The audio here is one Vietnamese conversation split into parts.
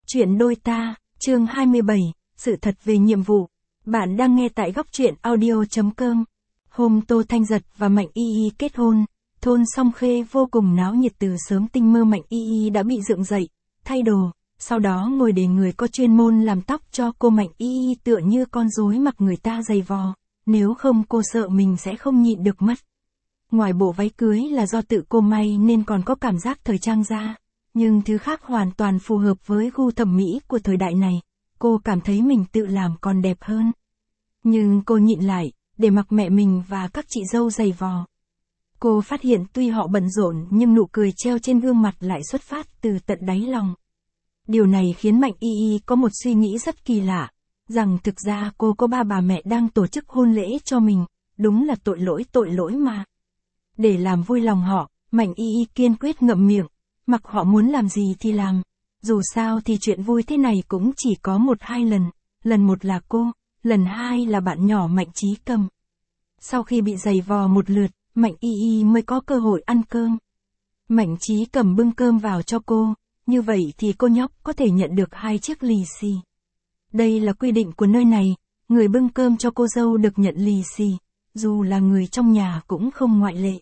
truyện đôi ta, chương 27, sự thật về nhiệm vụ. Bạn đang nghe tại góc truyện audio.com. Hôm Tô Thanh Giật và Mạnh Y Y kết hôn, thôn Song Khê vô cùng náo nhiệt. Từ sớm tinh mơ Mạnh Y Y đã bị dựng dậy, thay đồ, sau đó ngồi để người có chuyên môn làm tóc cho cô. Mạnh Y Y tựa như con rối mặc người ta giày vò, nếu không cô sợ mình sẽ không nhịn được mất. Ngoài bộ váy cưới là do tự cô may nên còn có cảm giác thời trang da, nhưng thứ khác hoàn toàn phù hợp với gu thẩm mỹ của thời đại này. Cô cảm thấy mình tự làm còn đẹp hơn. Nhưng cô nhịn lại, để mặc mẹ mình và các chị dâu giày vò. Cô phát hiện tuy họ bận rộn nhưng nụ cười treo trên gương mặt lại xuất phát từ tận đáy lòng. Điều này khiến Mạnh Y Y có một suy nghĩ rất kỳ lạ, rằng thực ra cô có ba bà mẹ đang tổ chức hôn lễ cho mình, đúng là tội lỗi mà. Để làm vui lòng họ, Mạnh Y Y kiên quyết ngậm miệng, mặc họ muốn làm gì thì làm. Dù sao thì chuyện vui thế này cũng chỉ có 1-2 lần, lần một là cô, lần hai là bạn nhỏ Mạnh Chí Cầm. Sau khi bị giày vò một lượt, Mạnh Y Y mới có cơ hội ăn cơm. Mạnh Chí Cầm bưng cơm vào cho cô, như vậy thì cô nhóc có thể nhận được 2 chiếc lì xì. Đây là quy định của nơi này, người bưng cơm cho cô dâu được nhận lì xì, dù là người trong nhà cũng không ngoại lệ.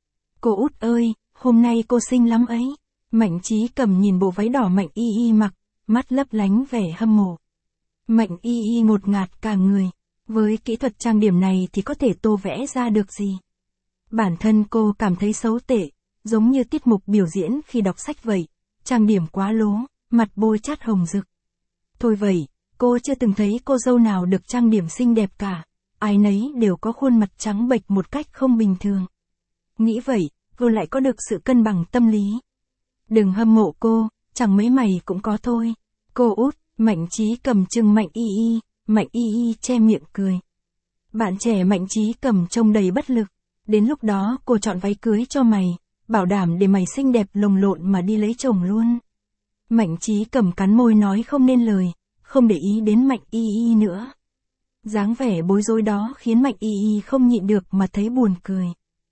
Cô út ơi, hôm nay cô xinh lắm ấy. Mạnh Chí Cầm nhìn bộ váy đỏ Mạnh Y Y mặc, mắt lấp lánh vẻ hâm mộ. Mạnh Y Y ngột ngạt cả người, với kỹ thuật trang điểm này thì có thể tô vẽ ra được gì. Bản thân cô cảm thấy xấu tệ, giống như tiết mục biểu diễn khi đọc sách vậy, trang điểm quá lố, mặt bôi chát hồng rực. Thôi vậy, cô chưa từng thấy cô dâu nào được trang điểm xinh đẹp cả, ai nấy đều có khuôn mặt trắng bệch một cách không bình thường. Nghĩ vậy, cô lại có được sự cân bằng tâm lý. Đừng hâm mộ cô, chẳng mấy mày cũng có thôi. Cô út, Mạnh Chí Cầm trừng Mạnh Y Y, Mạnh Y Y che miệng cười. Bạn trẻ Mạnh Chí Cầm trông đầy bất lực. Đến lúc đó cô chọn váy cưới cho mày, bảo đảm để mày xinh đẹp lồng lộn mà đi lấy chồng luôn. Mạnh Chí Cầm cắn môi nói không nên lời, không để ý đến Mạnh Y Y nữa. Dáng vẻ bối rối đó khiến Mạnh Y Y không nhịn được mà thấy buồn cười.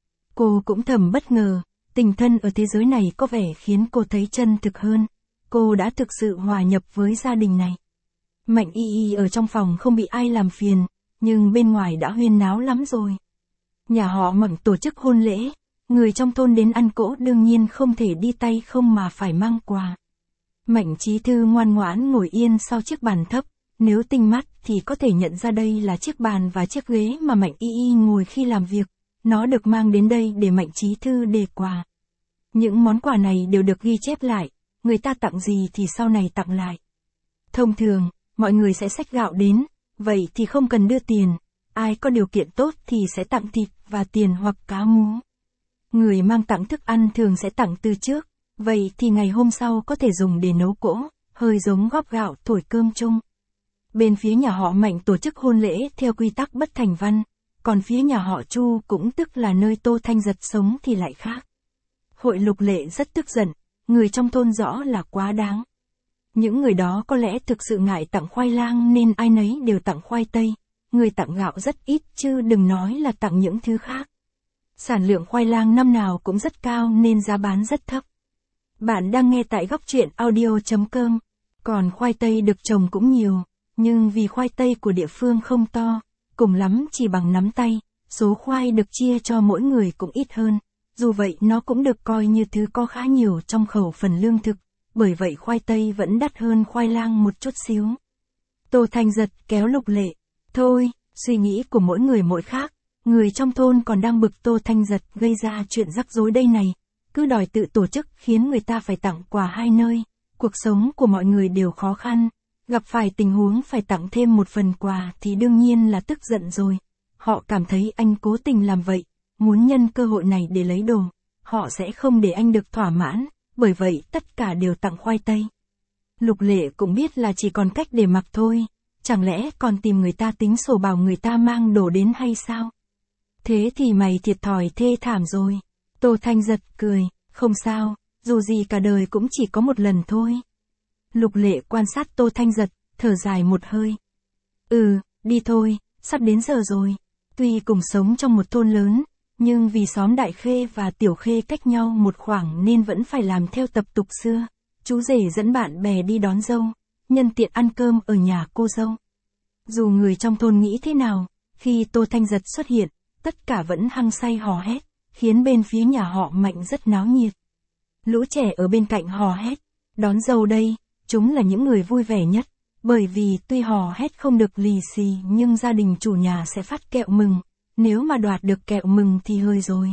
Cô cũng thầm bất ngờ, tình thân ở thế giới này có vẻ khiến cô thấy chân thực hơn. Cô đã thực sự hòa nhập với gia đình này. Mạnh Y Y ở trong phòng không bị ai làm phiền, nhưng bên ngoài đã huyên náo lắm rồi. Nhà họ Mạnh tổ chức hôn lễ, người trong thôn đến ăn cỗ đương nhiên không thể đi tay không mà phải mang quà. Mạnh Chí Thư ngoan ngoãn ngồi yên sau chiếc bàn thấp, nếu tinh mắt thì có thể nhận ra đây là chiếc bàn và chiếc ghế mà Mạnh Y Y ngồi khi làm việc. Nó được mang đến đây để Mạnh Chí Thư đề quà. Những món quà này đều được ghi chép lại, người ta tặng gì thì sau này tặng lại. Thông thường, mọi người sẽ xách gạo đến, vậy thì không cần đưa tiền, ai có điều kiện tốt thì sẽ tặng thịt và tiền hoặc cá mú. Người mang tặng thức ăn thường sẽ tặng từ trước, vậy thì ngày hôm sau có thể dùng để nấu cỗ, hơi giống góp gạo thổi cơm chung. Bên phía nhà họ Mạnh tổ chức hôn lễ theo quy tắc bất thành văn, còn phía nhà họ Chu cũng tức là nơi Tô Thanh Giật sống thì lại khác. Hội Lục Lệ rất tức giận, người trong thôn rõ là quá đáng. Những người đó có lẽ thực sự ngại tặng khoai lang nên ai nấy đều tặng khoai tây, người tặng gạo rất ít chứ đừng nói là tặng những thứ khác. Sản lượng khoai lang năm nào cũng rất cao nên giá bán rất thấp. Bạn đang nghe tại góc truyện audio.com, còn khoai tây được trồng cũng nhiều, nhưng vì khoai tây của địa phương không to, cùng lắm chỉ bằng nắm tay, số khoai được chia cho mỗi người cũng ít hơn. Dù vậy nó cũng được coi như thứ có khá nhiều trong khẩu phần lương thực, bởi vậy khoai tây vẫn đắt hơn khoai lang một chút xíu. Tô Thanh Giật kéo Lục Lệ. Thôi, suy nghĩ của mỗi người mỗi khác, người trong thôn còn đang bực Tô Thanh Giật gây ra chuyện rắc rối đây này, cứ đòi tự tổ chức khiến người ta phải tặng quà 2 nơi, cuộc sống của mọi người đều khó khăn, gặp phải tình huống phải tặng thêm một phần quà thì đương nhiên là tức giận rồi. Họ cảm thấy anh cố tình làm vậy, muốn nhân cơ hội này để lấy đồ, họ sẽ không để anh được thỏa mãn, bởi vậy tất cả đều tặng khoai tây. Lục Lệ cũng biết là chỉ còn cách để mặc thôi, chẳng lẽ còn tìm người ta tính sổ bảo người ta mang đồ đến hay sao? Thế thì mày thiệt thòi thê thảm rồi. Tô Thanh Giật cười, không sao, dù gì cả đời cũng chỉ có một lần thôi. Lục Lệ quan sát Tô Thanh Giật, thở dài một hơi. Đi thôi, sắp đến giờ rồi. Tuy cùng sống trong một thôn lớn, nhưng vì xóm Đại Khê và Tiểu Khê cách nhau một khoảng nên vẫn phải làm theo tập tục xưa. Chú rể dẫn bạn bè đi đón dâu, nhân tiện ăn cơm ở nhà cô dâu. Dù người trong thôn nghĩ thế nào, khi Tô Thanh Giật xuất hiện, tất cả vẫn hăng say hò hét, khiến bên phía nhà họ Mạnh rất náo nhiệt. Lũ trẻ ở bên cạnh hò hét, đón dâu đây, chúng là những người vui vẻ nhất, bởi vì tuy hò hét không được lì xì nhưng gia đình chủ nhà sẽ phát kẹo mừng, nếu mà đoạt được kẹo mừng thì hơi rồi.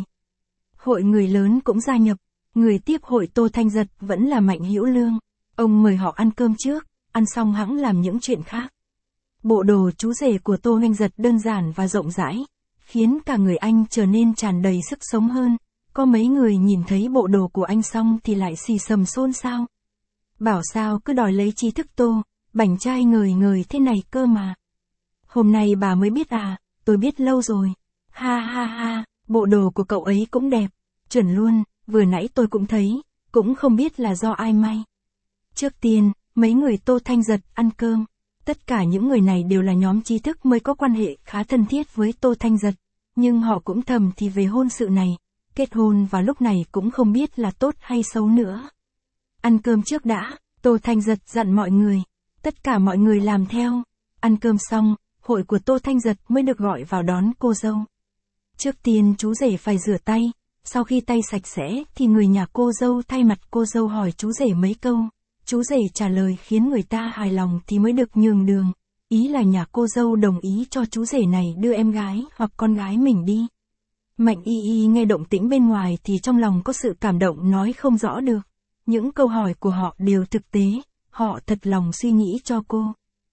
Hội người lớn cũng gia nhập, người tiếp hội Tô Thanh Giật vẫn là Mạnh Hữu Lương, ông mời họ ăn cơm trước, ăn xong hẵng làm những chuyện khác. Bộ đồ chú rể của Tô Thanh Giật đơn giản và rộng rãi, khiến cả người anh trở nên tràn đầy sức sống hơn. Có mấy người nhìn thấy bộ đồ của anh xong thì lại xì xầm xôn xao. Bảo sao cứ đòi lấy trí thức Tô, bảnh trai ngời ngời thế này cơ mà. Hôm nay bà mới biết à, tôi biết lâu rồi. Ha ha ha, bộ đồ của cậu ấy cũng đẹp, chuẩn luôn, vừa nãy tôi cũng thấy, cũng không biết là do ai may. Trước tiên, mấy người Tô Thanh Giật ăn cơm. Tất cả những người này đều là nhóm trí thức mới có quan hệ khá thân thiết với Tô Thanh Giật, nhưng họ cũng thầm thì về hôn sự này, kết hôn vào lúc này cũng không biết là tốt hay xấu nữa. Ăn cơm trước đã, Tô Thanh Giật dặn mọi người, tất cả mọi người làm theo. Ăn cơm xong, hội của Tô Thanh Giật mới được gọi vào đón cô dâu. Trước tiên chú rể phải rửa tay, sau khi tay sạch sẽ thì người nhà cô dâu thay mặt cô dâu hỏi chú rể mấy câu. Chú rể trả lời khiến người ta hài lòng thì mới được nhường đường, ý là nhà cô dâu đồng ý cho chú rể này đưa em gái hoặc con gái mình đi. Mạnh Y Y nghe động tĩnh bên ngoài thì trong lòng có sự cảm động nói không rõ được. Những câu hỏi của họ đều thực tế, họ thật lòng suy nghĩ cho cô.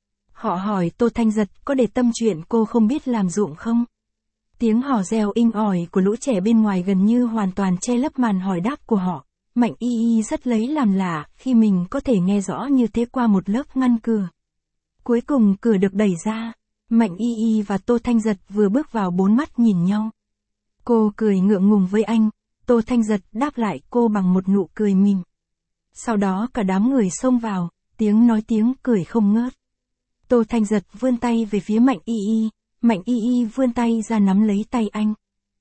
Họ hỏi Tô Thanh Giật có để tâm chuyện cô không biết làm ruộng không? Tiếng hò reo inh ỏi của lũ trẻ bên ngoài gần như hoàn toàn che lấp màn hỏi đáp của họ. Mạnh Y Y rất lấy làm lạ khi mình có thể nghe rõ như thế qua một lớp ngăn cửa. Cuối cùng cửa được đẩy ra, Mạnh Y Y và Tô Thanh Giật vừa bước vào bốn mắt nhìn nhau. Cô cười ngượng ngùng với anh, Tô Thanh Giật đáp lại cô bằng một nụ cười mỉm. Sau đó cả đám người xông vào, tiếng nói tiếng cười không ngớt. Tô Thanh Giật vươn tay về phía Mạnh Y Y, Mạnh Y Y vươn tay ra nắm lấy tay anh.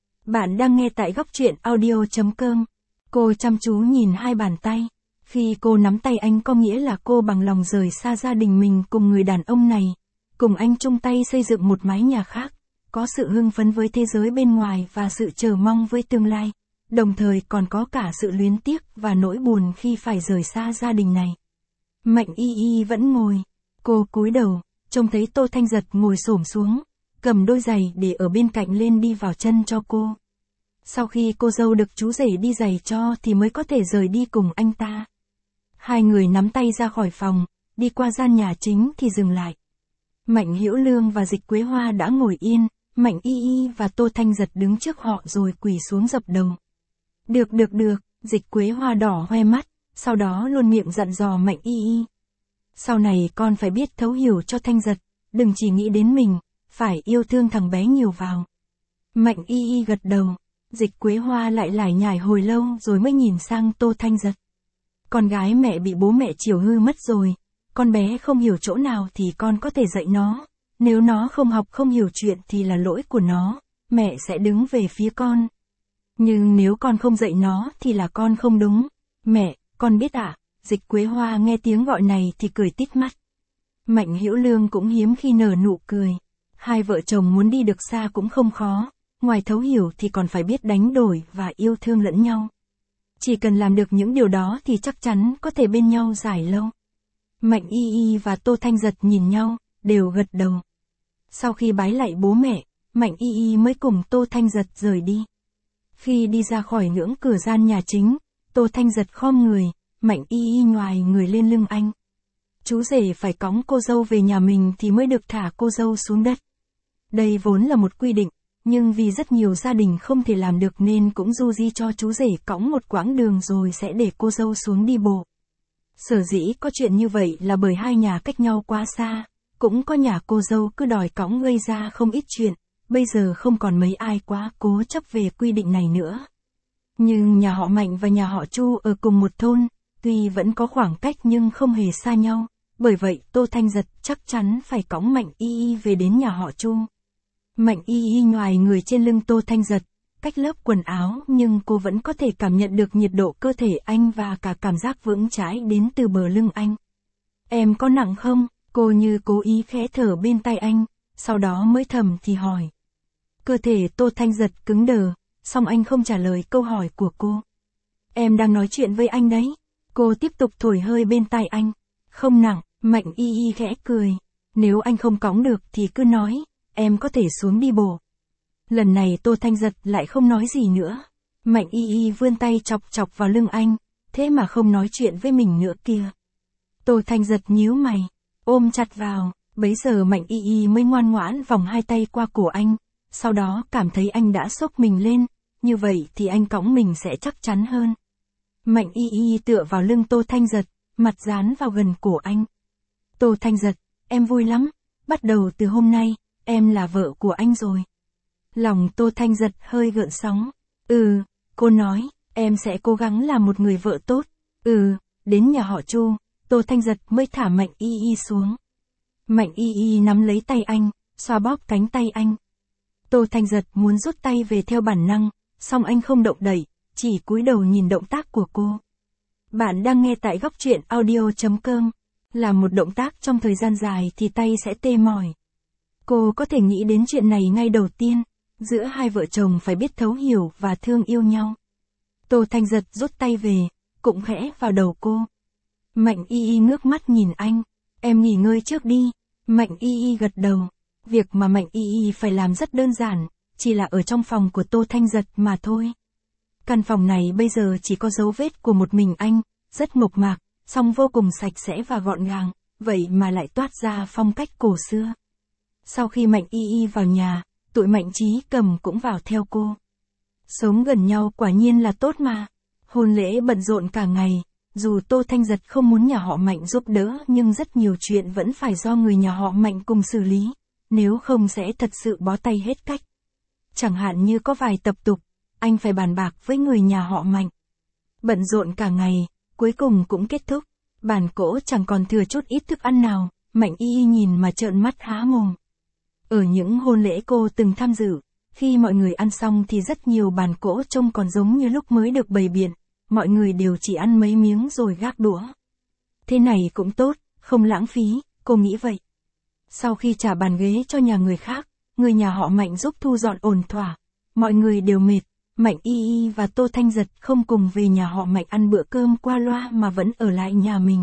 Bạn đang nghe tại góc truyện audio.com. Cô chăm chú nhìn hai bàn tay. Khi cô nắm tay anh có nghĩa là cô bằng lòng rời xa gia đình mình cùng người đàn ông này. Cùng anh chung tay xây dựng một mái nhà khác. Có sự hưng phấn với thế giới bên ngoài và sự chờ mong với tương lai. Đồng thời còn có cả sự luyến tiếc và nỗi buồn khi phải rời xa gia đình này. Mạnh Y Y vẫn ngồi. Cô cúi đầu, trông thấy Tô Thanh Giật ngồi xổm xuống, cầm đôi giày để ở bên cạnh lên đi vào chân cho cô. Sau khi cô dâu được chú rể đi giày cho thì mới có thể rời đi cùng anh ta. Hai người nắm tay ra khỏi phòng, đi qua gian nhà chính thì dừng lại. Mạnh Hữu Lương và Dịch Quế Hoa đã ngồi yên, Mạnh Y Y và Tô Thanh Giật đứng trước họ rồi quỳ xuống dập đầu. Được, Dịch Quế Hoa đỏ hoe mắt, sau đó luôn miệng dặn dò Mạnh Y Y. Sau này con phải biết thấu hiểu cho Thanh Giật, đừng chỉ nghĩ đến mình, phải yêu thương thằng bé nhiều vào. Mạnh Y Y gật đầu. Dịch Quế Hoa lại lải nhải hồi lâu rồi mới nhìn sang Tô Thanh Giật. Con gái mẹ bị bố mẹ chiều hư mất rồi, con bé không hiểu chỗ nào thì con có thể dạy nó, nếu nó không học không hiểu chuyện thì là lỗi của nó, mẹ sẽ đứng về phía con. Nhưng nếu con không dạy nó thì là con không đúng, mẹ, con biết ạ. Dịch Quế Hoa nghe tiếng gọi này thì cười tít mắt. Mạnh Hữu Lương cũng hiếm khi nở nụ cười, hai vợ chồng muốn đi được xa cũng không khó. Ngoài thấu hiểu thì còn phải biết đánh đổi và yêu thương lẫn nhau. Chỉ cần làm được những điều đó thì chắc chắn có thể bên nhau dài lâu. Mạnh Y Y và Tô Thanh Giật nhìn nhau, đều gật đầu. Sau khi bái lạy bố mẹ, Mạnh Y Y mới cùng Tô Thanh Giật rời đi. Khi đi ra khỏi ngưỡng cửa gian nhà chính, Tô Thanh Giật khom người, Mạnh Y Y nhoài người lên lưng anh. Chú rể phải cõng cô dâu về nhà mình thì mới được thả cô dâu xuống đất. Đây vốn là một quy định. Nhưng vì rất nhiều gia đình không thể làm được nên cũng du di cho chú rể cõng một quãng đường rồi sẽ để cô dâu xuống đi bộ. Sở dĩ có chuyện như vậy là bởi hai nhà cách nhau quá xa, cũng có nhà cô dâu cứ đòi cõng gây ra không ít chuyện, bây giờ không còn mấy ai quá cố chấp về quy định này nữa. Nhưng nhà họ Mạnh và nhà họ Chu ở cùng một thôn, tuy vẫn có khoảng cách nhưng không hề xa nhau, bởi vậy Tô Thanh Giật chắc chắn phải cõng Mạnh Y Y về đến nhà họ Chu. Mạnh Y Y nhoài người trên lưng Tô Thanh Giật, cách lớp quần áo nhưng cô vẫn có thể cảm nhận được nhiệt độ cơ thể anh và cả cảm giác vững chãi đến từ bờ lưng anh. Em có nặng không? Cô như cố ý khẽ thở bên tai anh, sau đó mới thầm thì hỏi. Cơ thể Tô Thanh Giật cứng đờ, song anh không trả lời câu hỏi của cô. Em đang nói chuyện với anh đấy. Cô tiếp tục thổi hơi bên tai anh. Không nặng, Mạnh Y Y khẽ cười. Nếu anh không cõng được thì cứ nói, em có thể xuống đi bộ. Lần này Tô Thanh Giật lại không nói gì nữa. Mạnh Y Y vươn tay chọc chọc vào lưng anh, thế mà không nói chuyện với mình nữa kia. Tô Thanh Giật nhíu mày, ôm chặt vào, bấy giờ Mạnh Y Y mới ngoan ngoãn vòng hai tay qua cổ anh, sau đó cảm thấy anh đã xốc mình lên, như vậy thì anh cõng mình sẽ chắc chắn hơn. Mạnh Y Y tựa vào lưng Tô Thanh Giật, mặt dán vào gần cổ anh. Tô Thanh Giật, em vui lắm, bắt đầu từ hôm nay, em là vợ của anh rồi. Lòng Tô Thanh Giật hơi gợn sóng. Cô nói, em sẽ cố gắng làm một người vợ tốt. Đến nhà họ Chu, Tô Thanh Giật mới thả Mạnh Y Y xuống. Mạnh Y Y nắm lấy tay anh, xoa bóp cánh tay anh. Tô Thanh Giật muốn rút tay về theo bản năng, song anh không động đậy, chỉ cúi đầu nhìn động tác của cô. Bạn đang nghe tại góc truyện audio.com. Làm một động tác trong thời gian dài thì tay sẽ tê mỏi. Cô có thể nghĩ đến chuyện này ngay đầu tiên, giữa hai vợ chồng phải biết thấu hiểu và thương yêu nhau. Tô Thanh Giật rút tay về, cũng khẽ vào đầu cô. Mạnh Y Y ngước mắt nhìn anh, em nghỉ ngơi trước đi. Mạnh Y Y gật đầu. Việc mà Mạnh Y Y phải làm rất đơn giản, chỉ là ở trong phòng của Tô Thanh Giật mà thôi. Căn phòng này bây giờ chỉ có dấu vết của một mình anh, rất mộc mạc, song vô cùng sạch sẽ và gọn gàng, vậy mà lại toát ra phong cách cổ xưa. Sau khi Mạnh Y Y vào nhà, tụi Mạnh Chí Cầm cũng vào theo cô. Sống gần nhau quả nhiên là tốt mà. Hôn lễ bận rộn cả ngày, dù Tô Thanh Giật không muốn nhà họ Mạnh giúp đỡ nhưng rất nhiều chuyện vẫn phải do người nhà họ Mạnh cùng xử lý, nếu không sẽ thật sự bó tay hết cách. Chẳng hạn như có vài tập tục, anh phải bàn bạc với người nhà họ Mạnh. Bận rộn cả ngày, cuối cùng cũng kết thúc. Bàn cỗ chẳng còn thừa chút ít thức ăn nào, Mạnh Y Y nhìn mà trợn mắt há mồm. Ở những hôn lễ cô từng tham dự, khi mọi người ăn xong thì rất nhiều bàn cỗ trông còn giống như lúc mới được bày biện, mọi người đều chỉ ăn mấy miếng rồi gác đũa. Thế này cũng tốt, không lãng phí, cô nghĩ vậy. Sau khi trả bàn ghế cho nhà người khác, người nhà họ Mạnh giúp thu dọn ổn thỏa, mọi người đều mệt. Mạnh Y Y và Tô Thanh Giật không cùng về nhà họ Mạnh ăn bữa cơm qua loa mà vẫn ở lại nhà mình.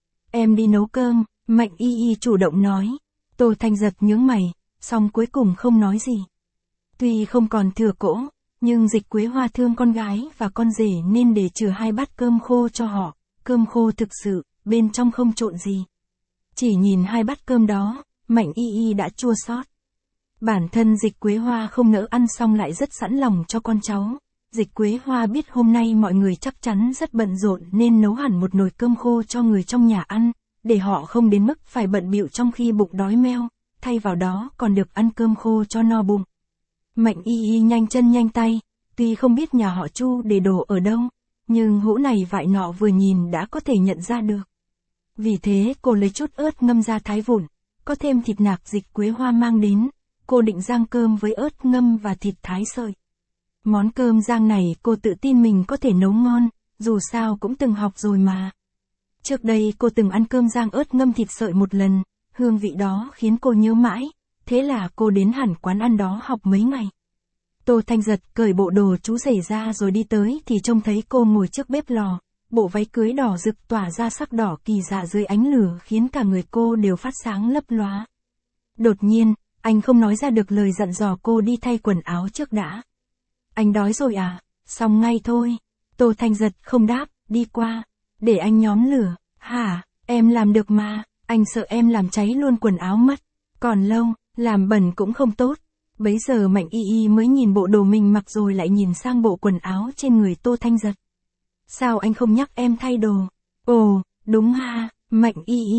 Em đi nấu cơm, Mạnh Y Y chủ động nói. Tô Thanh Giật nhướng mày, song cuối cùng không nói gì. Tuy không còn thừa cỗ, nhưng Dịch Quế Hoa thương con gái và con rể nên để chừa 2 bát cơm khô cho họ, cơm khô thực sự, bên trong không trộn gì. Chỉ nhìn 2 bát cơm đó, Mạnh Y Y đã chua xót. Bản thân Dịch Quế Hoa không nỡ ăn xong lại rất sẵn lòng cho con cháu. Dịch Quế Hoa biết hôm nay mọi người chắc chắn rất bận rộn nên nấu hẳn một nồi cơm khô cho người trong nhà ăn, để họ không đến mức phải bận bịu trong khi bụng đói meo, thay vào đó còn được ăn cơm khô cho no bụng. Mạnh Y Y nhanh chân nhanh tay, tuy không biết nhà họ Chu để đồ ở đâu, nhưng hũ này vại nọ vừa nhìn đã có thể nhận ra được. Vì thế cô lấy chút ớt ngâm ra thái vụn, có thêm thịt nạc Dịch Quế Hoa mang đến. Cô định rang cơm với ớt ngâm và thịt thái sợi. Món cơm rang này cô tự tin mình có thể nấu ngon, dù sao cũng từng học rồi mà. Trước đây cô từng ăn cơm rang ớt ngâm thịt sợi một lần, hương vị đó khiến cô nhớ mãi, thế là cô đến hẳn quán ăn đó học mấy ngày. Tô Thanh Giật cởi bộ đồ chú rể ra rồi đi tới thì trông thấy cô ngồi trước bếp lò, bộ váy cưới đỏ rực tỏa ra sắc đỏ kỳ lạ dưới ánh lửa khiến cả người cô đều phát sáng lấp lóa. Đột nhiên, anh không nói ra được lời dặn dò cô đi thay quần áo trước đã. Anh đói rồi à? Xong ngay thôi. Tô Thanh Giật không đáp, đi qua. Để anh nhóm lửa. Hả? Em làm được mà. Anh sợ em làm cháy luôn quần áo mất. Còn lâu, làm bẩn cũng không tốt. Bấy giờ Mạnh Y Y mới nhìn bộ đồ mình mặc rồi lại nhìn sang bộ quần áo trên người Tô Thanh Giật. Sao anh không nhắc em thay đồ? Ồ, đúng ha. Mạnh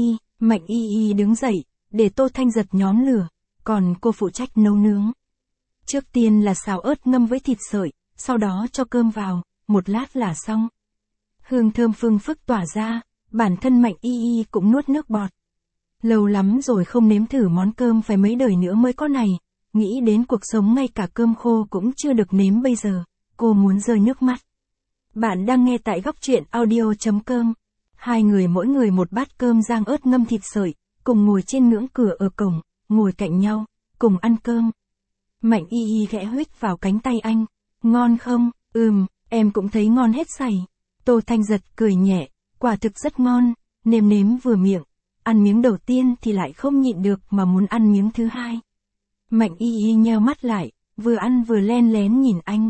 Y Y đứng dậy, để Tô Thanh Giật nhóm lửa. Còn cô phụ trách nấu nướng. Trước tiên là xào ớt ngâm với thịt sợi, sau đó cho cơm vào, một lát là xong. Hương thơm phương phức tỏa ra, bản thân Mạnh Y Y cũng nuốt nước bọt. Lâu lắm rồi không nếm thử món cơm phải mấy đời nữa mới có này, nghĩ đến cuộc sống ngay cả cơm khô cũng chưa được nếm bây giờ, cô muốn rơi nước mắt. Bạn đang nghe tại góc truyện audio.com. Hai người mỗi người một bát cơm rang ớt ngâm thịt sợi, cùng ngồi trên ngưỡng cửa ở cổng, ngồi cạnh nhau, cùng ăn cơm. Mạnh Y Y khẽ huých vào cánh tay anh. Ngon không? Em cũng thấy ngon hết sảy. Tô Thanh Giật cười nhẹ, quả thực rất ngon, nêm nếm vừa miệng. Ăn miếng đầu tiên thì lại không nhịn được mà muốn ăn miếng thứ hai. Mạnh Y Y nheo mắt lại, vừa ăn vừa len lén nhìn anh.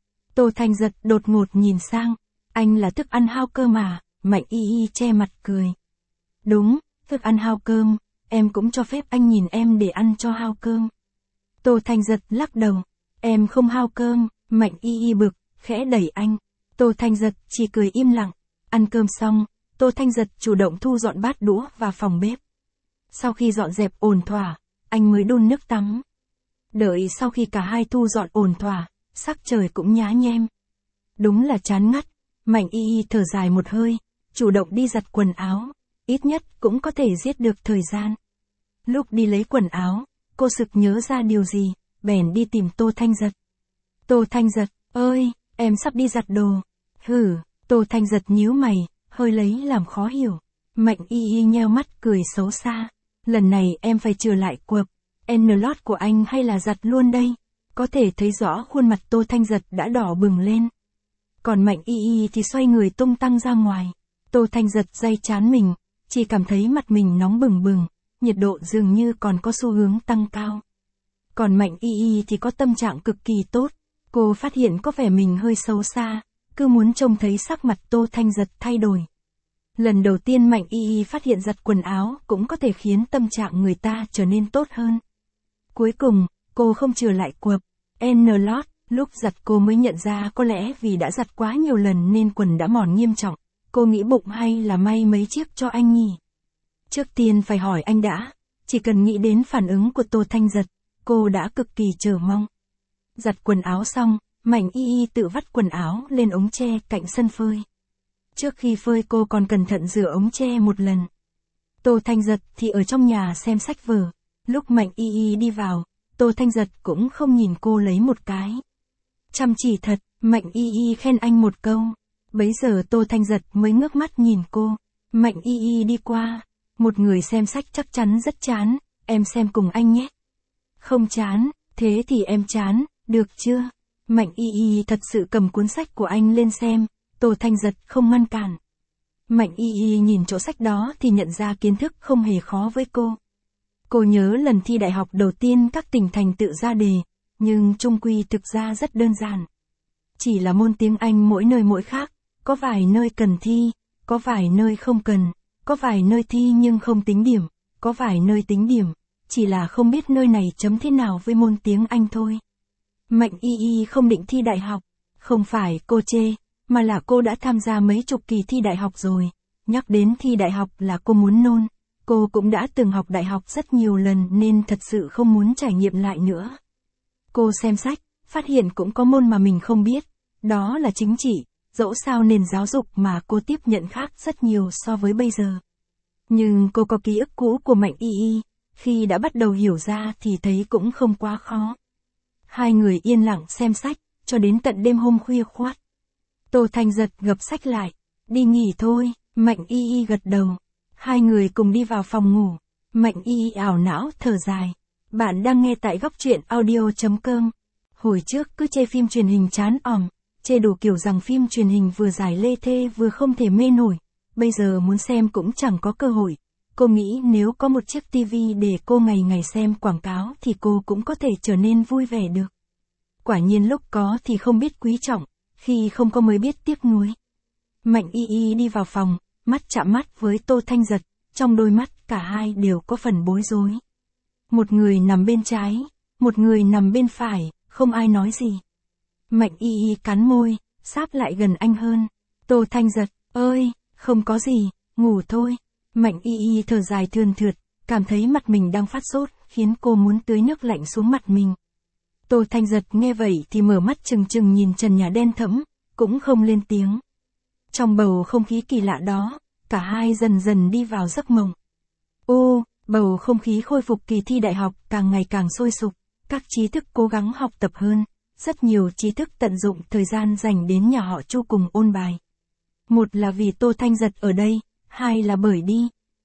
Tô Thanh Giật đột ngột nhìn sang. Anh là thức ăn hao cơm à? Mạnh Y Y che mặt cười. Đúng, thức ăn hao cơm, em cũng cho phép anh nhìn em để ăn cho hao cơm. Tô Thanh Giật lắc đầu. Em không hao cơm. Mạnh Y Y bực, khẽ đẩy anh. Tô Thanh Giật chỉ cười im lặng. Ăn cơm xong, Tô Thanh Giật chủ động thu dọn bát đũa vào phòng bếp. Sau khi dọn dẹp ổn thỏa, anh mới đun nước tắm. Đợi sau khi cả hai thu dọn ổn thỏa, sắc trời cũng nhá nhem. Đúng là chán ngắt. Mạnh Y Y thở dài một hơi, chủ động đi giặt quần áo, ít nhất cũng có thể giết được thời gian. Lúc đi lấy quần áo, cô sực nhớ ra điều gì, bèn đi tìm Tô Thanh Giật. Tô Thanh Giật, ơi, em sắp đi giặt đồ. Hử, Tô Thanh Giật nhíu mày, hơi lấy làm khó hiểu. Mạnh Y Y nheo mắt cười xấu xa. Lần này em phải chừa lại quợp, N-lót của anh hay là giặt luôn đây? Có thể thấy rõ khuôn mặt Tô Thanh Giật đã đỏ bừng lên. Còn Mạnh Y Y thì xoay người tung tăng ra ngoài. Tô Thanh Giật day chán mình, chỉ cảm thấy mặt mình nóng bừng bừng, nhiệt độ dường như còn có xu hướng tăng cao. Còn Mạnh Y Y thì có tâm trạng cực kỳ tốt. Cô phát hiện có vẻ mình hơi xấu xa, cứ muốn trông thấy sắc mặt Tô Thanh Giật thay đổi. Lần đầu tiên Mạnh Y Y phát hiện giặt quần áo cũng có thể khiến tâm trạng người ta trở nên tốt hơn. Cuối cùng, cô không chừa lại quợp, N-lót, lúc giặt cô mới nhận ra có lẽ vì đã giặt quá nhiều lần nên quần đã mòn nghiêm trọng. Cô nghĩ bụng hay là may mấy chiếc cho anh nhỉ? Trước tiên phải hỏi anh đã, chỉ cần nghĩ đến phản ứng của Tô Thanh Giật, cô đã cực kỳ chờ mong. Giặt quần áo xong, Mạnh Y Y tự vắt quần áo lên ống tre cạnh sân phơi. Trước khi phơi cô còn cẩn thận rửa ống tre một lần. Tô Thanh Giật thì ở trong nhà xem sách vở. Lúc Mạnh Y Y đi vào, Tô Thanh Giật cũng không nhìn cô lấy một cái. Chăm chỉ thật, Mạnh Y Y khen anh một câu. Bấy giờ Tô Thanh Giật mới ngước mắt nhìn cô. Mạnh Y Y đi qua. Một người xem sách chắc chắn rất chán, em xem cùng anh nhé. Không chán, thế thì em chán, được chưa? Mạnh Y Y thật sự cầm cuốn sách của anh lên xem, Tô Thanh Giật không ngăn cản. Mạnh Y Y nhìn chỗ sách đó thì nhận ra kiến thức không hề khó với cô. Cô nhớ lần thi đại học đầu tiên các tỉnh thành tự ra đề, nhưng chung quy thực ra rất đơn giản. Chỉ là môn tiếng Anh mỗi nơi mỗi khác, có vài nơi cần thi, có vài nơi không cần, có vài nơi thi nhưng không tính điểm, có vài nơi tính điểm, chỉ là không biết nơi này chấm thế nào với môn tiếng Anh thôi. Mạnh Y Y không định thi đại học, không phải cô chê, mà là cô đã tham gia mấy chục kỳ thi đại học rồi. Nhắc đến thi đại học là cô muốn nôn. Cô cũng đã từng học đại học rất nhiều lần nên thật sự không muốn trải nghiệm lại nữa. Cô xem sách, phát hiện cũng có môn mà mình không biết, đó là chính trị, dẫu sao nền giáo dục mà cô tiếp nhận khác rất nhiều so với bây giờ. Nhưng cô có ký ức cũ của Mạnh Y Y, khi đã bắt đầu hiểu ra thì thấy cũng không quá khó. Hai người yên lặng xem sách, cho đến tận đêm hôm khuya khoắt. Tô Thanh Giật gập sách lại, đi nghỉ thôi, Mạnh Y Y gật đầu. Hai người cùng đi vào phòng ngủ. Mạnh Y Y ảo não thở dài. Bạn đang nghe tại góc truyện audio.com. Hồi trước cứ chê phim truyền hình chán òm, chê đủ kiểu rằng phim truyền hình vừa dài lê thê vừa không thể mê nổi. Bây giờ muốn xem cũng chẳng có cơ hội. Cô nghĩ nếu có một chiếc tivi để cô ngày ngày xem quảng cáo thì cô cũng có thể trở nên vui vẻ được. Quả nhiên lúc có thì không biết quý trọng, khi không có mới biết tiếc nuối. Mạnh Y Y đi vào phòng, mắt chạm mắt với Tô Thanh Giật, trong đôi mắt cả hai đều có phần bối rối. Một người nằm bên trái, một người nằm bên phải, không ai nói gì. Mạnh Y Y cắn môi, sáp lại gần anh hơn. Tô Thanh Giật, ơi, không có gì, ngủ thôi. Mạnh Y Y thở dài thườn thượt, cảm thấy mặt mình đang phát sốt, khiến cô muốn tưới nước lạnh xuống mặt mình. Tô Thanh Giật nghe vậy thì mở mắt trừng trừng nhìn trần nhà đen thẫm, cũng không lên tiếng. Trong bầu không khí kỳ lạ đó, cả hai dần dần đi vào giấc mộng. Bầu không khí khôi phục kỳ thi đại học càng ngày càng sôi sục, các trí thức cố gắng học tập hơn, rất nhiều trí thức tận dụng thời gian dành đến nhà họ Chu cùng ôn bài. Một là vì Tô Thanh Giật ở đây, hai là bởi đi.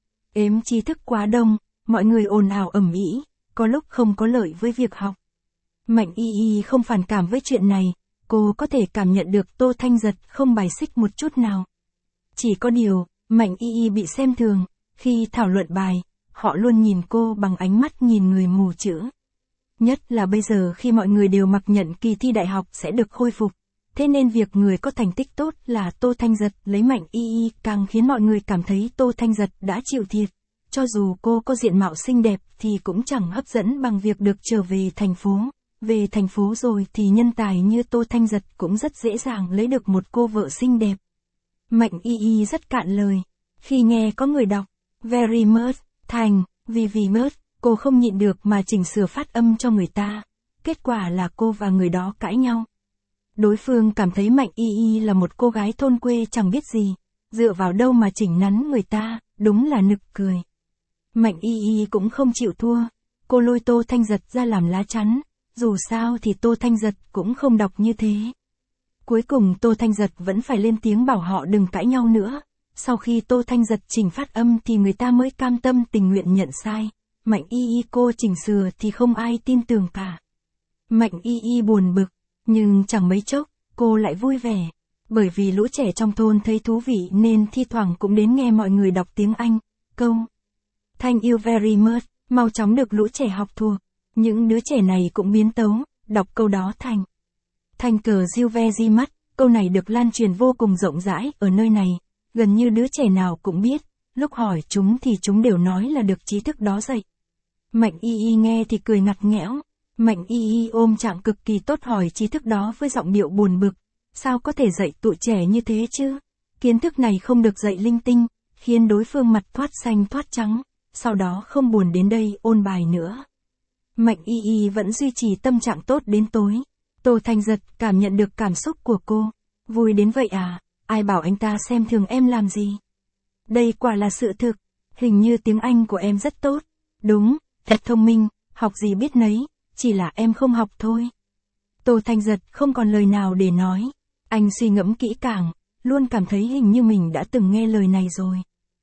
Ếm tri thức quá đông, mọi người ồn ào ầm ĩ, có lúc không có lợi với việc học. Mạnh Y Y không phản cảm với chuyện này, cô có thể cảm nhận được Tô Thanh Giật không bài xích một chút nào. Chỉ có điều, Mạnh Y Y bị xem thường, khi thảo luận bài, họ luôn nhìn cô bằng ánh mắt nhìn người mù chữ. Nhất là bây giờ khi mọi người đều mặc nhận kỳ thi đại học sẽ được khôi phục. Thế nên việc người có thành tích tốt là Tô Thanh Giật lấy Mạnh Y Y càng khiến mọi người cảm thấy Tô Thanh Giật đã chịu thiệt. Cho dù cô có diện mạo xinh đẹp thì cũng chẳng hấp dẫn bằng việc được trở về thành phố. Về thành phố rồi thì nhân tài như Tô Thanh Giật cũng rất dễ dàng lấy được một cô vợ xinh đẹp. Mạnh Y Y rất cạn lời. Khi nghe có người đọc very much thành very much, cô không nhịn được mà chỉnh sửa phát âm cho người ta. Kết quả là cô và người đó cãi nhau. Đối phương cảm thấy Mạnh Y Y là một cô gái thôn quê chẳng biết gì, dựa vào đâu mà chỉnh nắn người ta, đúng là nực cười. Mạnh Y Y cũng không chịu thua, cô lôi Tô Thanh Giật ra làm lá chắn, dù sao thì Tô Thanh Giật cũng không đọc như thế. Cuối cùng Tô Thanh Giật vẫn phải lên tiếng bảo họ đừng cãi nhau nữa, sau khi Tô Thanh Giật chỉnh phát âm thì người ta mới cam tâm tình nguyện nhận sai. Mạnh Y Y cô chỉnh sửa thì không ai tin tưởng cả. Mạnh Y Y buồn bực, nhưng chẳng mấy chốc, cô lại vui vẻ. Bởi vì lũ trẻ trong thôn thấy thú vị nên thi thoảng cũng đến nghe mọi người đọc tiếng Anh. Câu Thank you very much, mau chóng được lũ trẻ học thuộc. Những đứa trẻ này cũng biến tấu, đọc câu đó thành Thank you very much. Câu này được lan truyền vô cùng rộng rãi ở nơi này. Gần như đứa trẻ nào cũng biết, lúc hỏi chúng thì chúng đều nói là được trí thức đó dạy. Mạnh Y Y nghe thì cười ngặt nghẽo. Mạnh Y Y ôm trạng cực kỳ tốt hỏi trí thức đó với giọng điệu buồn bực. Sao có thể dạy tụi trẻ như thế chứ? Kiến thức này không được dạy linh tinh, khiến đối phương mặt thoát xanh thoát trắng, sau đó không buồn đến đây ôn bài nữa. Mạnh Y Y vẫn duy trì tâm trạng tốt đến tối. Tô Thanh Giật cảm nhận được cảm xúc của cô. Vui đến vậy à? Ai bảo anh ta xem thường em làm gì? Đây quả là sự thực. Hình như tiếng Anh của em rất tốt. Đúng, thật thông minh, học gì biết nấy, chỉ là em không học thôi. Tô Thanh Giật không còn lời nào để nói. Anh suy ngẫm kỹ càng, luôn cảm thấy hình như mình đã từng nghe lời này rồi.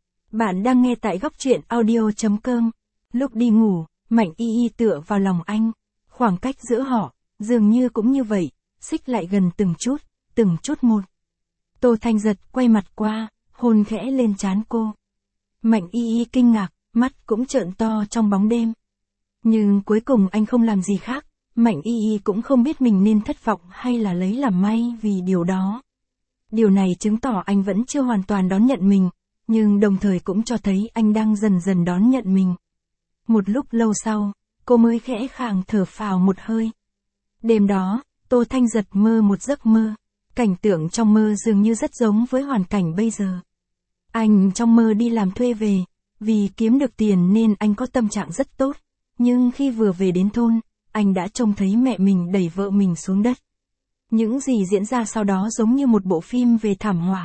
Bạn đang nghe tại góc truyện audio.com. Lúc đi ngủ, Mạnh Y Y tựa vào lòng anh. Khoảng cách giữa họ, dường như cũng như vậy, xích lại gần từng chút một. Tô Thanh Giật quay mặt qua, hôn khẽ lên trán cô. Mạnh Y Y kinh ngạc, mắt cũng trợn to trong bóng đêm. Nhưng cuối cùng anh không làm gì khác, Mạnh Y Y cũng không biết mình nên thất vọng hay là lấy làm may vì điều đó. Điều này chứng tỏ anh vẫn chưa hoàn toàn đón nhận mình, nhưng đồng thời cũng cho thấy anh đang dần dần đón nhận mình. Một lúc lâu sau, cô mới khẽ khàng thở phào một hơi. Đêm đó, Tô Thanh Giật mơ một giấc mơ. Cảnh tượng trong mơ dường như rất giống với hoàn cảnh bây giờ. Anh trong mơ đi làm thuê về, vì kiếm được tiền nên anh có tâm trạng rất tốt. Nhưng khi vừa về đến thôn, anh đã trông thấy mẹ mình đẩy vợ mình xuống đất. Những gì diễn ra sau đó giống như một bộ phim về thảm họa.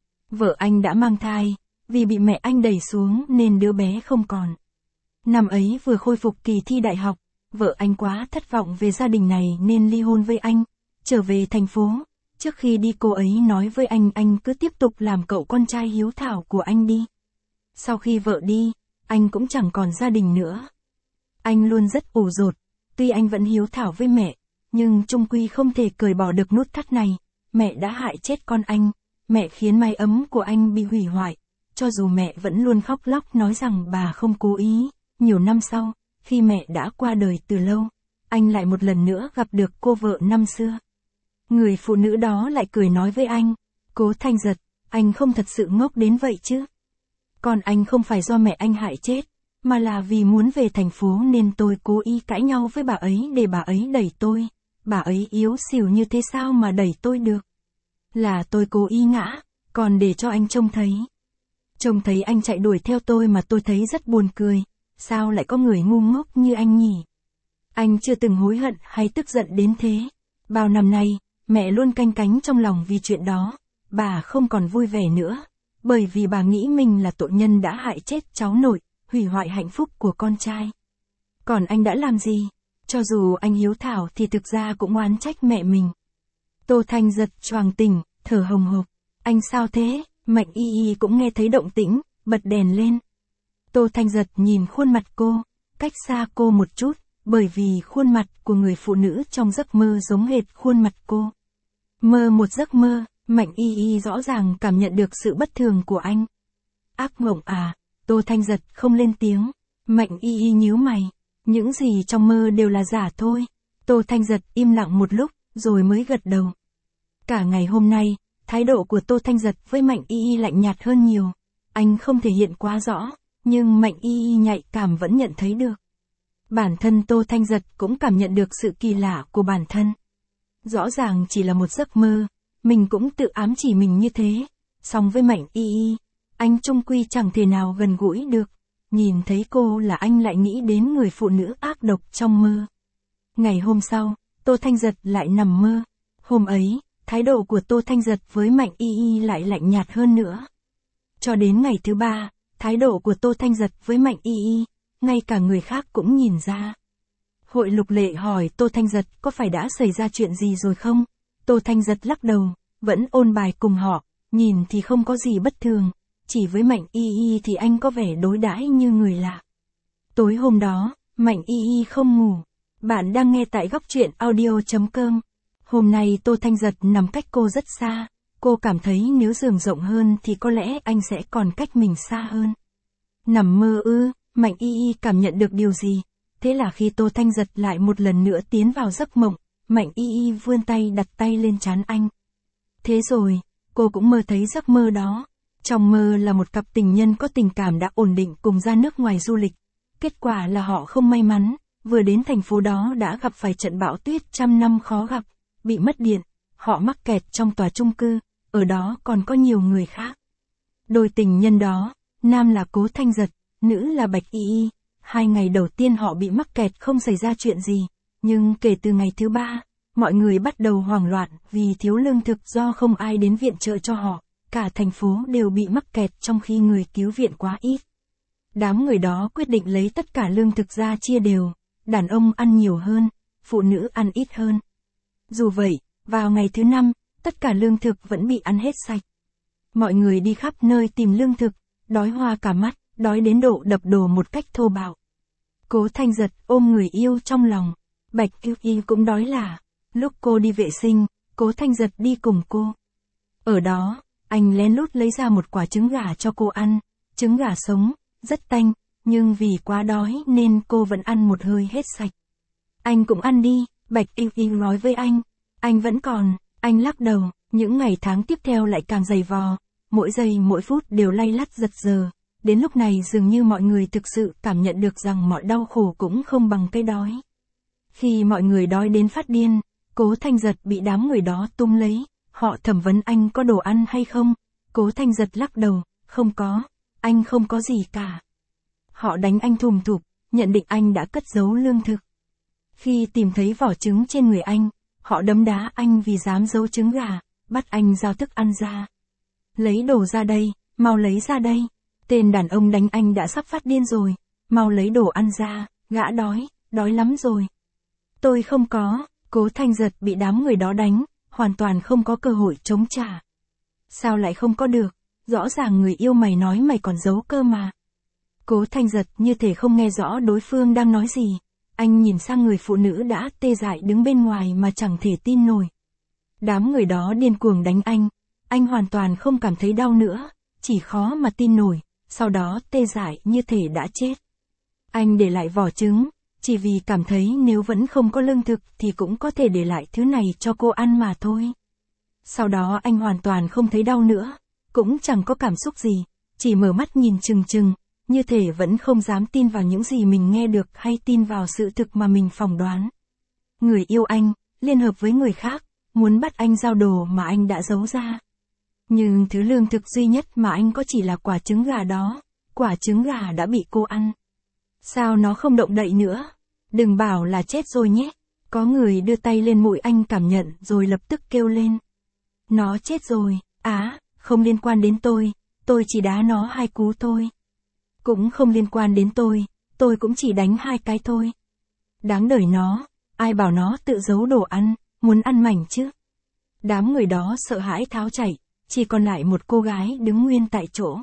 Vợ anh đã mang thai, vì bị mẹ anh đẩy xuống nên đứa bé không còn. Năm ấy vừa khôi phục kỳ thi đại học, vợ anh quá thất vọng về gia đình này nên ly hôn với anh, trở về thành phố. Trước khi đi cô ấy nói với anh cứ tiếp tục làm cậu con trai hiếu thảo của anh đi. Sau khi vợ đi, anh cũng chẳng còn gia đình nữa. Anh luôn rất ủ dột, tuy anh vẫn hiếu thảo với mẹ, nhưng chung quy không thể cởi bỏ được nút thắt này. Mẹ đã hại chết con anh, mẹ khiến mái ấm của anh bị hủy hoại. Cho dù mẹ vẫn luôn khóc lóc nói rằng bà không cố ý, nhiều năm sau, khi mẹ đã qua đời từ lâu, anh lại một lần nữa gặp được cô vợ năm xưa. Người phụ nữ đó lại cười nói với anh, Cố Thanh Giật, anh không thật sự ngốc đến vậy chứ. Còn anh không phải do mẹ anh hại chết, mà là vì muốn về thành phố nên tôi cố ý cãi nhau với bà ấy để bà ấy đẩy tôi. Bà ấy yếu xìu như thế sao mà đẩy tôi được? Là tôi cố ý ngã, còn để cho anh trông thấy. Trông thấy anh chạy đuổi theo tôi mà tôi thấy rất buồn cười. Sao lại có người ngu ngốc như anh nhỉ? Anh chưa từng hối hận hay tức giận đến thế. Bao năm nay, mẹ luôn canh cánh trong lòng vì chuyện đó. Bà không còn vui vẻ nữa, bởi vì bà nghĩ mình là tội nhân đã hại chết cháu nội, hủy hoại hạnh phúc của con trai. Còn anh đã làm gì? Cho dù anh hiếu thảo thì thực ra cũng oán trách mẹ mình. Tô Thanh Giật choàng tỉnh, thở hồng hộc. Anh sao thế? Mạnh Y Y cũng nghe thấy động tĩnh, bật đèn lên. Tô Thanh Giật nhìn khuôn mặt cô, cách xa cô một chút, bởi vì khuôn mặt của người phụ nữ trong giấc mơ giống hệt khuôn mặt cô. Mơ một giấc mơ, Mạnh Y Y rõ ràng cảm nhận được sự bất thường của anh. Ác mộng à, Tô Thanh Giật không lên tiếng. Mạnh Y Y nhíu mày, những gì trong mơ đều là giả thôi. Tô Thanh Giật im lặng một lúc, rồi mới gật đầu. Cả ngày hôm nay, thái độ của Tô Thanh Giật với Mạnh Y Y lạnh nhạt hơn nhiều. Anh không thể hiện quá rõ, nhưng Mạnh Y Y nhạy cảm vẫn nhận thấy được. Bản thân Tô Thanh Giật cũng cảm nhận được sự kỳ lạ của bản thân. Rõ ràng chỉ là một giấc mơ, mình cũng tự ám chỉ mình như thế. Song với Mạnh Y Y, anh chung quy chẳng thể nào gần gũi được. Nhìn thấy cô là anh lại nghĩ đến người phụ nữ ác độc trong mơ. Ngày hôm sau, Tô Thanh Giật lại nằm mơ. Hôm ấy, thái độ của Tô Thanh Giật với Mạnh Y Y lại lạnh nhạt hơn nữa. Cho đến ngày thứ 3, thái độ của Tô Thanh Giật với Mạnh Y Y, ngay cả người khác cũng nhìn ra. Hội Lục Lệ hỏi Tô Thanh Giật có phải đã xảy ra chuyện gì rồi không? Tô Thanh Giật lắc đầu, vẫn ôn bài cùng họ, nhìn thì không có gì bất thường, chỉ với Mạnh Y Y thì anh có vẻ đối đãi như người lạ. Tối hôm đó, Mạnh Y Y không ngủ. Bạn đang nghe tại góc truyện audio.com. Hôm nay Tô Thanh Giật nằm cách cô rất xa, cô cảm thấy nếu giường rộng hơn thì có lẽ anh sẽ còn cách mình xa hơn. Nằm mơ ư, Mạnh Y Y cảm nhận được điều gì? Thế là khi Tô Thanh Giật lại một lần nữa tiến vào giấc mộng, Mạnh Y Y vươn tay đặt tay lên trán anh. Thế rồi, cô cũng mơ thấy giấc mơ đó. Trong mơ là một cặp tình nhân có tình cảm đã ổn định cùng ra nước ngoài du lịch. Kết quả là họ không may mắn, vừa đến thành phố đó đã gặp phải trận bão tuyết trăm năm khó gặp, bị mất điện, họ mắc kẹt trong tòa chung cư, ở đó còn có nhiều người khác. Đôi tình nhân đó, nam là Cố Thanh Giật, nữ là Bạch Y Y. 2 ngày đầu tiên họ bị mắc kẹt không xảy ra chuyện gì, nhưng kể từ ngày thứ 3, mọi người bắt đầu hoảng loạn vì thiếu lương thực do không ai đến viện trợ cho họ, cả thành phố đều bị mắc kẹt trong khi người cứu viện quá ít. Đám người đó quyết định lấy tất cả lương thực ra chia đều, đàn ông ăn nhiều hơn, phụ nữ ăn ít hơn. Dù vậy, vào ngày thứ 5, tất cả lương thực vẫn bị ăn hết sạch. Mọi người đi khắp nơi tìm lương thực, đói hoa cả mắt, đói đến độ đập đồ một cách thô bạo. Cố Thanh Giật ôm người yêu trong lòng, Bạch Y Y cũng đói lả. Lúc cô đi vệ sinh, Cố Thanh Giật đi cùng cô. Ở đó, anh lén lút lấy ra một quả trứng gà cho cô ăn, trứng gà sống, rất tanh, nhưng vì quá đói nên cô vẫn ăn một hơi hết sạch. Anh cũng ăn đi, Bạch Y Y nói với anh vẫn còn, anh lắc đầu, những ngày tháng tiếp theo lại càng dày vò, mỗi giây mỗi phút đều lay lắt giật giờ. Đến lúc này dường như mọi người thực sự cảm nhận được rằng mọi đau khổ cũng không bằng cái đói. Khi mọi người đói đến phát điên, Cố Thanh Giật bị đám người đó túm lấy, họ thẩm vấn anh có đồ ăn hay không. Cố Thanh Giật lắc đầu, không có, anh không có gì cả. Họ đánh anh thùm thụp, nhận định anh đã cất giấu lương thực. Khi tìm thấy vỏ trứng trên người anh, họ đấm đá anh vì dám giấu trứng gà, bắt anh giao thức ăn ra. Lấy đồ ra đây, mau lấy ra đây. Tên đàn ông đánh anh đã sắp phát điên rồi, mau lấy đồ ăn ra, gã đói lắm rồi. Tôi không có, Cố Thanh Giật bị đám người đó đánh, hoàn toàn không có cơ hội chống trả. Sao lại không có được, rõ ràng người yêu mày nói mày còn giấu cơ mà. Cố Thanh Giật như thể không nghe rõ đối phương đang nói gì, anh nhìn sang người phụ nữ đã tê dại đứng bên ngoài mà chẳng thể tin nổi. Đám người đó điên cuồng đánh anh hoàn toàn không cảm thấy đau nữa, chỉ khó mà tin nổi. Sau đó tê dại như thể đã chết. Anh để lại vỏ trứng, chỉ vì cảm thấy nếu vẫn không có lương thực thì cũng có thể để lại thứ này cho cô ăn mà thôi. Sau đó anh hoàn toàn không thấy đau nữa, cũng chẳng có cảm xúc gì, chỉ mở mắt nhìn chừng chừng, như thể vẫn không dám tin vào những gì mình nghe được hay tin vào sự thực mà mình phỏng đoán. Người yêu anh, liên hợp với người khác, muốn bắt anh giao đồ mà anh đã giấu ra. Nhưng thứ lương thực duy nhất mà anh có chỉ là quả trứng gà đó, quả trứng gà đã bị cô ăn. Sao nó không động đậy nữa? Đừng bảo là chết rồi nhé. Có người đưa tay lên mũi anh cảm nhận rồi lập tức kêu lên. Nó chết rồi, không liên quan đến tôi chỉ đá nó 2 cú thôi. Cũng không liên quan đến tôi cũng chỉ đánh 2 cái thôi. Đáng đời nó, ai bảo nó tự giấu đồ ăn, muốn ăn mảnh chứ. Đám người đó sợ hãi tháo chạy, chỉ còn lại một cô gái đứng nguyên tại chỗ.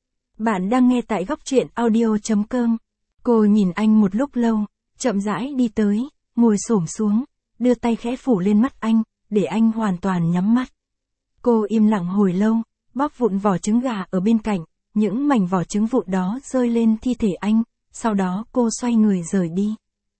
Bạn đang nghe tại góc truyện audio.com. Cô nhìn anh một lúc lâu, chậm rãi đi tới, ngồi xổm xuống, đưa tay khẽ phủ lên mắt anh, để anh hoàn toàn nhắm mắt. Cô im lặng hồi lâu, bóc vụn vỏ trứng gà ở bên cạnh, những mảnh vỏ trứng vụn đó rơi lên thi thể anh, sau đó cô xoay người rời đi.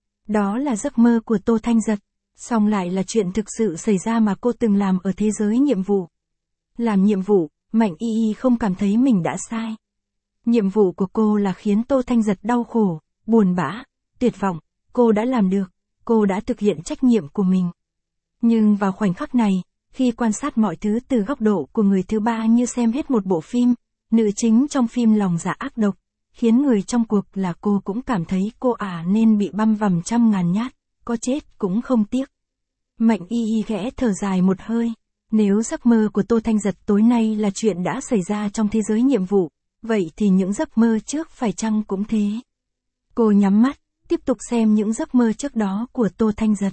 Đó là giấc mơ của Tô Thanh Giật, song lại là chuyện thực sự xảy ra mà cô từng làm ở thế giới nhiệm vụ. Làm nhiệm vụ, Mạnh Y Y không cảm thấy mình đã sai. Nhiệm vụ của cô là khiến Tô Thanh Giật đau khổ, buồn bã, tuyệt vọng, cô đã làm được, cô đã thực hiện trách nhiệm của mình. Nhưng vào khoảnh khắc này, khi quan sát mọi thứ từ góc độ của người thứ ba như xem hết một bộ phim, nữ chính trong phim lòng dạ ác độc, khiến người trong cuộc là cô cũng cảm thấy cô nên bị băm vằm trăm ngàn nhát, có chết cũng không tiếc. Mạnh Y Y khẽ thở dài một hơi, nếu giấc mơ của Tô Thanh Giật tối nay là chuyện đã xảy ra trong thế giới nhiệm vụ, vậy thì những giấc mơ trước phải chăng cũng thế? Cô nhắm mắt, tiếp tục xem những giấc mơ trước đó của Tô Thanh Giật.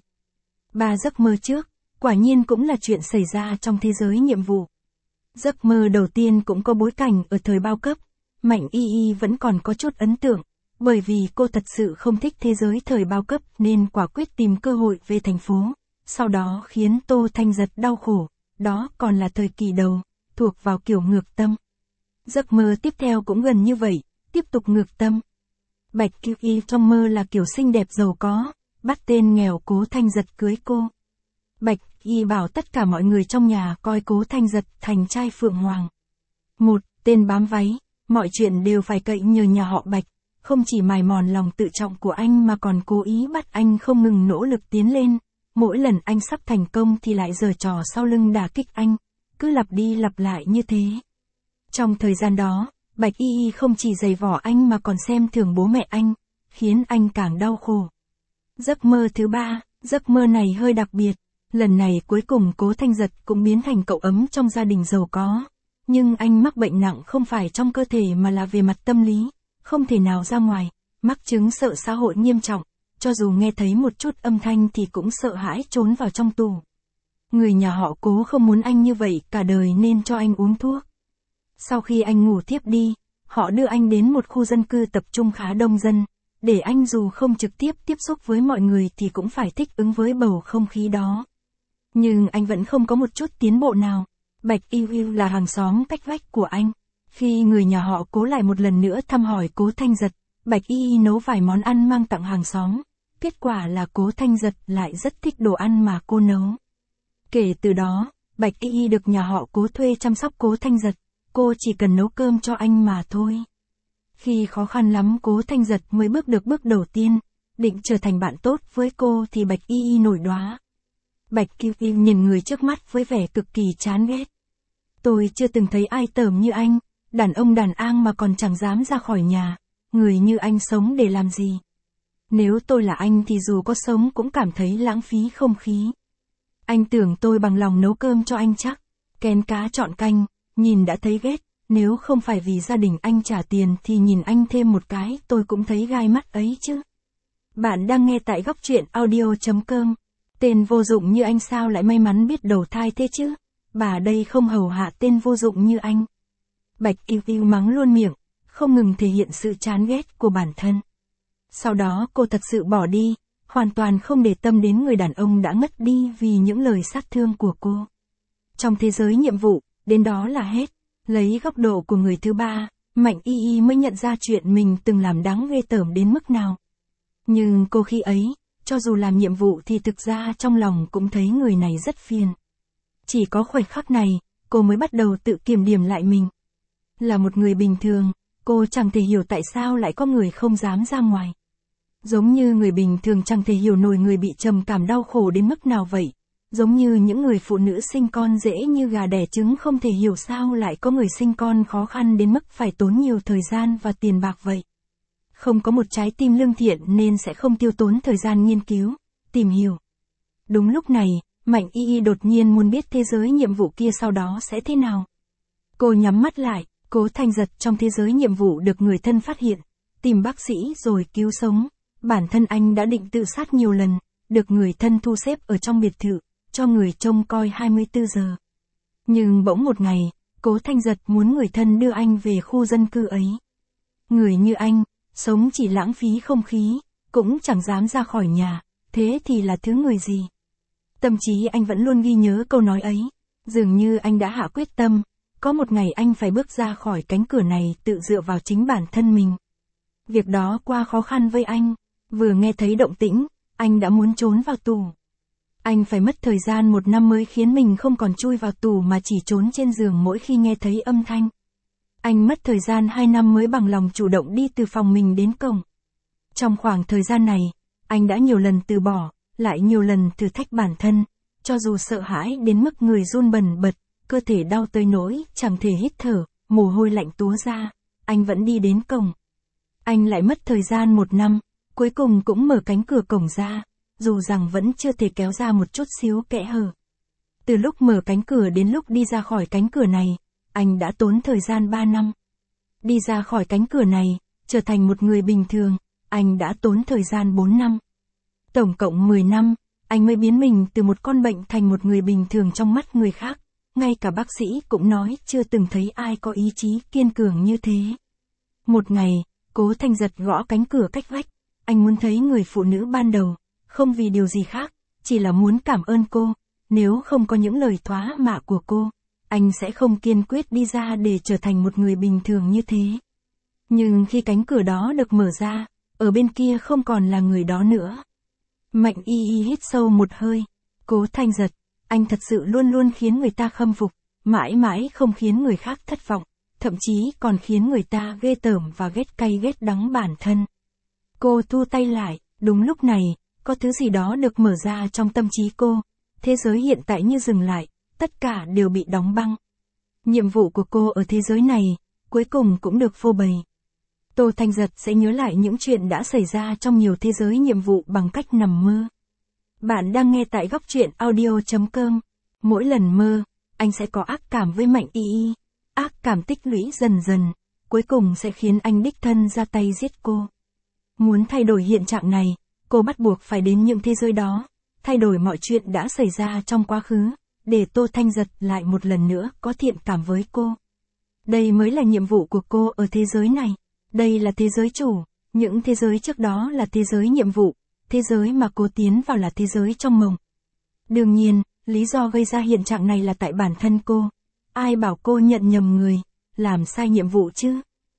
3 giấc mơ trước, quả nhiên cũng là chuyện xảy ra trong thế giới nhiệm vụ. Giấc mơ đầu tiên cũng có bối cảnh ở thời bao cấp, Mạnh Y Y vẫn còn có chút ấn tượng, bởi vì cô thật sự không thích thế giới thời bao cấp nên quả quyết tìm cơ hội về thành phố, sau đó khiến Tô Thanh Giật đau khổ, đó còn là thời kỳ đầu, thuộc vào kiểu ngược tâm. Giấc mơ tiếp theo cũng gần như vậy, tiếp tục ngược tâm. Bạch Kiều Y trong mơ là kiểu xinh đẹp giàu có, bắt tên nghèo Cố Thanh Giật cưới cô. Bạch Y bảo tất cả mọi người trong nhà coi Cố Thanh Giật thành trai phượng hoàng. Một tên bám váy, mọi chuyện đều phải cậy nhờ nhà họ Bạch, không chỉ mài mòn lòng tự trọng của anh mà còn cố ý bắt anh không ngừng nỗ lực tiến lên, mỗi lần anh sắp thành công thì lại giở trò sau lưng đả kích anh, cứ lặp đi lặp lại như thế. Trong thời gian đó, Bạch Y Y không chỉ giày vò anh mà còn xem thường bố mẹ anh, khiến anh càng đau khổ. Giấc mơ thứ 3, giấc mơ này hơi đặc biệt, lần này cuối cùng Cố Thanh Giật cũng biến thành cậu ấm trong gia đình giàu có. Nhưng anh mắc bệnh nặng không phải trong cơ thể mà là về mặt tâm lý, không thể nào ra ngoài, mắc chứng sợ xã hội nghiêm trọng, cho dù nghe thấy một chút âm thanh thì cũng sợ hãi trốn vào trong tù. Người nhà họ Cố không muốn anh như vậy cả đời nên cho anh uống thuốc. Sau khi anh ngủ thiếp đi, họ đưa anh đến một khu dân cư tập trung khá đông dân, để anh dù không trực tiếp tiếp xúc với mọi người thì cũng phải thích ứng với bầu không khí đó. Nhưng anh vẫn không có một chút tiến bộ nào. Bạch Y Y là hàng xóm cách vách của anh. Khi người nhà họ Cố lại một lần nữa thăm hỏi Cố Thanh Giật, Bạch Y Y nấu vài món ăn mang tặng hàng xóm. Kết quả là Cố Thanh Giật lại rất thích đồ ăn mà cô nấu. Kể từ đó, Bạch Y Y được nhà họ Cố thuê chăm sóc Cố Thanh Giật, cô chỉ cần nấu cơm cho anh mà thôi. Khi khó khăn lắm Cố Thanh Giật mới bước được bước đầu tiên, định trở thành bạn tốt với cô thì Bạch Y Y nổi đoá. Bạch Kiều Y nhìn người trước mắt với vẻ cực kỳ chán ghét. Tôi chưa từng thấy ai tởm như anh, đàn ông đàn ang mà còn chẳng dám ra khỏi nhà, người như anh sống để làm gì? Nếu tôi là anh thì dù có sống cũng cảm thấy lãng phí không khí. Anh tưởng tôi bằng lòng nấu cơm cho anh chắc, kén cá chọn canh, nhìn đã thấy ghét, nếu không phải vì gia đình anh trả tiền thì nhìn anh thêm một cái tôi cũng thấy gai mắt ấy chứ. Bạn đang nghe tại góc truyện audio.com. Tên vô dụng như anh sao lại may mắn biết đầu thai thế chứ? Bà đây không hầu hạ tên vô dụng như anh. Bạch Y Y mắng luôn miệng, không ngừng thể hiện sự chán ghét của bản thân. Sau đó cô thật sự bỏ đi, hoàn toàn không để tâm đến người đàn ông đã ngất đi vì những lời sát thương của cô. Trong thế giới nhiệm vụ, đến đó là hết. Lấy góc độ của người thứ ba, Mạnh Y Y mới nhận ra chuyện mình từng làm đáng ghê tởm đến mức nào. Nhưng cô khi ấy, cho dù làm nhiệm vụ thì thực ra trong lòng cũng thấy người này rất phiền. Chỉ có khoảnh khắc này, cô mới bắt đầu tự kiểm điểm lại mình. Là một người bình thường, cô chẳng thể hiểu tại sao lại có người không dám ra ngoài. Giống như người bình thường chẳng thể hiểu nổi người bị trầm cảm đau khổ đến mức nào vậy. Giống như những người phụ nữ sinh con dễ như gà đẻ trứng không thể hiểu sao lại có người sinh con khó khăn đến mức phải tốn nhiều thời gian và tiền bạc vậy. Không có một trái tim lương thiện nên sẽ không tiêu tốn thời gian nghiên cứu, tìm hiểu. Đúng lúc này, Mạnh Y Y đột nhiên muốn biết thế giới nhiệm vụ kia sau đó sẽ thế nào. Cô nhắm mắt lại, Cố Thanh Giật trong thế giới nhiệm vụ được người thân phát hiện, tìm bác sĩ rồi cứu sống. Bản thân anh đã định tự sát nhiều lần, được người thân thu xếp ở trong biệt thự, cho người trông coi 24 giờ. Nhưng bỗng một ngày, Cố Thanh Giật muốn người thân đưa anh về khu dân cư ấy. Người như anh, sống chỉ lãng phí không khí, cũng chẳng dám ra khỏi nhà, thế thì là thứ người gì? Tâm trí anh vẫn luôn ghi nhớ câu nói ấy, dường như anh đã hạ quyết tâm, có một ngày anh phải bước ra khỏi cánh cửa này tự dựa vào chính bản thân mình. Việc đó quá khó khăn với anh, vừa nghe thấy động tĩnh, anh đã muốn trốn vào tù. Anh phải mất thời gian 1 năm mới khiến mình không còn chui vào tù mà chỉ trốn trên giường mỗi khi nghe thấy âm thanh. Anh mất thời gian 2 năm mới bằng lòng chủ động đi từ phòng mình đến cổng. Trong khoảng thời gian này, anh đã nhiều lần từ bỏ, lại nhiều lần thử thách bản thân, cho dù sợ hãi đến mức người run bần bật, cơ thể đau tới nỗi chẳng thể hít thở, mồ hôi lạnh túa ra, anh vẫn đi đến cổng. Anh lại mất thời gian 1 năm, cuối cùng cũng mở cánh cửa cổng ra, dù rằng vẫn chưa thể kéo ra một chút xíu kẽ hở. Từ lúc mở cánh cửa đến lúc đi ra khỏi cánh cửa này, anh đã tốn thời gian 3 năm. Đi ra khỏi cánh cửa này, trở thành một người bình thường, anh đã tốn thời gian 4 năm. Tổng cộng 10 năm, anh mới biến mình từ một con bệnh thành một người bình thường trong mắt người khác. Ngay cả bác sĩ cũng nói chưa từng thấy ai có ý chí kiên cường như thế. Một ngày, Cố Thanh Giật gõ cánh cửa cách vách. Anh muốn thấy người phụ nữ ban đầu, không vì điều gì khác, chỉ là muốn cảm ơn cô. Nếu không có những lời thoá mạ của cô, anh sẽ không kiên quyết đi ra để trở thành một người bình thường như thế. Nhưng khi cánh cửa đó được mở ra, ở bên kia không còn là người đó nữa. Mạnh Y Y hít sâu một hơi. Cố Thanh Giật, anh thật sự luôn luôn khiến người ta khâm phục, mãi mãi không khiến người khác thất vọng, thậm chí còn khiến người ta ghê tởm và ghét cay ghét đắng bản thân. Cô thu tay lại, đúng lúc này, có thứ gì đó được mở ra trong tâm trí cô. Thế giới hiện tại như dừng lại, tất cả đều bị đóng băng. Nhiệm vụ của cô ở thế giới này, cuối cùng cũng được phô bày. Tô Thanh Giật sẽ nhớ lại những chuyện đã xảy ra trong nhiều thế giới nhiệm vụ bằng cách nằm mơ. Bạn đang nghe tại góc truyện audio.com. Mỗi lần mơ, anh sẽ có ác cảm với Mạnh Y Y. Ác cảm tích lũy dần dần, cuối cùng sẽ khiến anh đích thân ra tay giết cô. Muốn thay đổi hiện trạng này, cô bắt buộc phải đến những thế giới đó, thay đổi mọi chuyện đã xảy ra trong quá khứ, để Tô Thanh Giật lại một lần nữa có thiện cảm với cô. Đây mới là nhiệm vụ của cô ở thế giới này. Đây là thế giới chủ, những thế giới trước đó là thế giới nhiệm vụ, thế giới mà cô tiến vào là thế giới trong mộng. Đương nhiên, lý do gây ra hiện trạng này là tại bản thân cô. Ai bảo cô nhận nhầm người, làm sai nhiệm vụ chứ?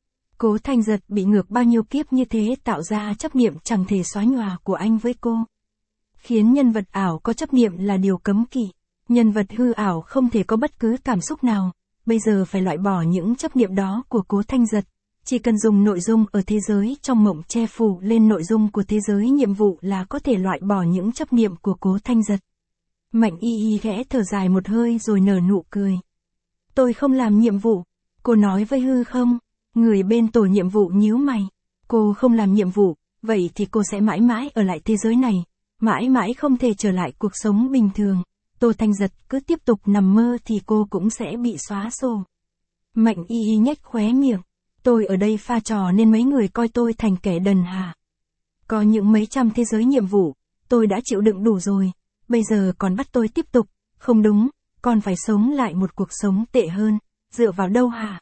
Cố Thanh Giật bị ngược bao nhiêu kiếp như thế tạo ra chấp niệm chẳng thể xóa nhòa của anh với cô. Khiến nhân vật ảo có chấp niệm là điều cấm kỵ. Nhân vật hư ảo không thể có bất cứ cảm xúc nào. Bây giờ phải loại bỏ những chấp niệm đó của Cố Thanh Giật. Chỉ cần dùng nội dung ở thế giới trong mộng che phủ lên nội dung của thế giới nhiệm vụ là có thể loại bỏ những chấp niệm của Cố Thanh Giật. Mạnh Y Y khẽ thở dài một hơi rồi nở nụ cười. Tôi không làm nhiệm vụ, cô nói với hư không? Người bên tổ nhiệm vụ nhíu mày. Cô không làm nhiệm vụ, vậy thì cô sẽ mãi mãi ở lại thế giới này, mãi mãi không thể trở lại cuộc sống bình thường. Tô Thanh Giật cứ tiếp tục nằm mơ thì cô cũng sẽ bị xóa sổ. Mạnh Y Y nhếch khóe miệng. Tôi ở đây pha trò nên mấy người coi tôi thành kẻ đần hả? Có những mấy trăm thế giới nhiệm vụ, tôi đã chịu đựng đủ rồi, bây giờ còn bắt tôi tiếp tục, không đúng, còn phải sống lại một cuộc sống tệ hơn, dựa vào đâu hả?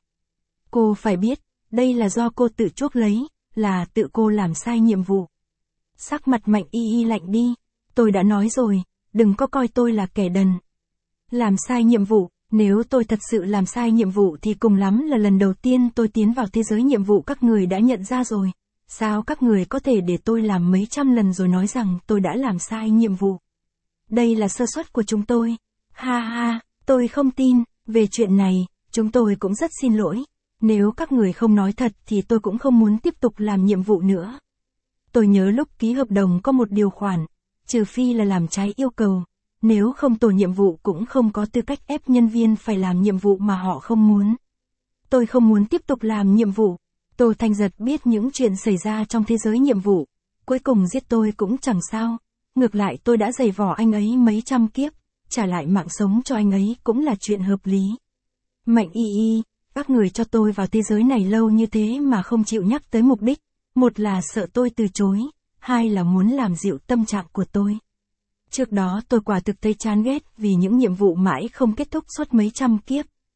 Cô phải biết, đây là do cô tự chuốc lấy, là tự cô làm sai nhiệm vụ. Sắc mặt Mạnh Y Y lạnh đi, tôi đã nói rồi, đừng có coi tôi là kẻ đần. Làm sai nhiệm vụ. Nếu tôi thật sự làm sai nhiệm vụ thì cùng lắm là lần đầu tiên tôi tiến vào thế giới nhiệm vụ các người đã nhận ra rồi. Sao các người có thể để tôi làm mấy trăm lần rồi nói rằng tôi đã làm sai nhiệm vụ? Đây là sơ suất của chúng tôi. Ha ha, tôi không tin. Về chuyện này, chúng tôi cũng rất xin lỗi. Nếu các người không nói thật thì tôi cũng không muốn tiếp tục làm nhiệm vụ nữa. Tôi nhớ lúc ký hợp đồng có một điều khoản, trừ phi là làm trái yêu cầu. Nếu không tổ nhiệm vụ cũng không có tư cách ép nhân viên phải làm nhiệm vụ mà họ không muốn. Tôi không muốn tiếp tục làm nhiệm vụ. Tô Thanh Giật biết những chuyện xảy ra trong thế giới nhiệm vụ. Cuối cùng giết tôi cũng chẳng sao. Ngược lại tôi đã giày vò anh ấy mấy trăm kiếp. Trả lại mạng sống cho anh ấy cũng là chuyện hợp lý. Mạnh Y Y, các người cho tôi vào thế giới này lâu như thế mà không chịu nhắc tới mục đích. Một là sợ tôi từ chối. Hai là muốn làm dịu tâm trạng của tôi. Trước đó tôi quả thực thấy chán ghét vì những nhiệm vụ mãi không kết thúc suốt mấy trăm kiếp.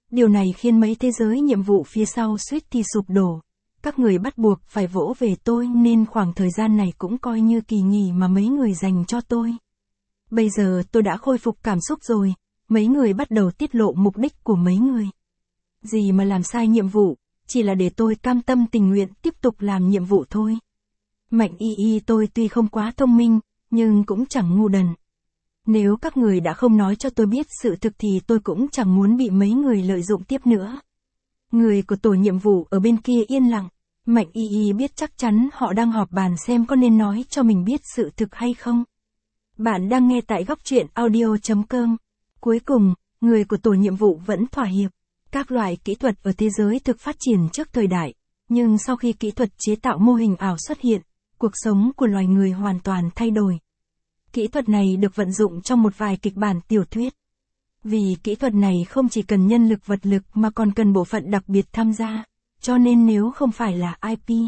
Điều này khiến mấy thế giới nhiệm vụ phía sau suýt thì sụp đổ. Các người bắt buộc phải vỗ về tôi nên khoảng thời gian này cũng coi như kỳ nghỉ mà mấy người dành cho tôi. Bây giờ tôi đã khôi phục cảm xúc rồi, mấy người bắt đầu tiết lộ mục đích của mấy người. Gì mà làm sai nhiệm vụ, chỉ là để tôi cam tâm tình nguyện tiếp tục làm nhiệm vụ thôi. Mạnh y tôi tuy không quá thông minh, nhưng cũng chẳng ngu đần. Nếu các người đã không nói cho tôi biết sự thực thì tôi cũng chẳng muốn bị mấy người lợi dụng tiếp nữa. Người của tổ nhiệm vụ ở bên kia yên lặng. Mạnh y biết chắc chắn họ đang họp bàn xem có nên nói cho mình biết sự thực hay không. Bạn đang nghe tại góc truyện audio.com. Cuối cùng, người của tổ nhiệm vụ vẫn thỏa hiệp. Các loại kỹ thuật ở thế giới thực phát triển trước thời đại, nhưng sau khi kỹ thuật chế tạo mô hình ảo xuất hiện, cuộc sống của loài người hoàn toàn thay đổi. Kỹ thuật này được vận dụng trong một vài kịch bản tiểu thuyết. Vì kỹ thuật này không chỉ cần nhân lực vật lực mà còn cần bộ phận đặc biệt tham gia, cho nên nếu không phải là IP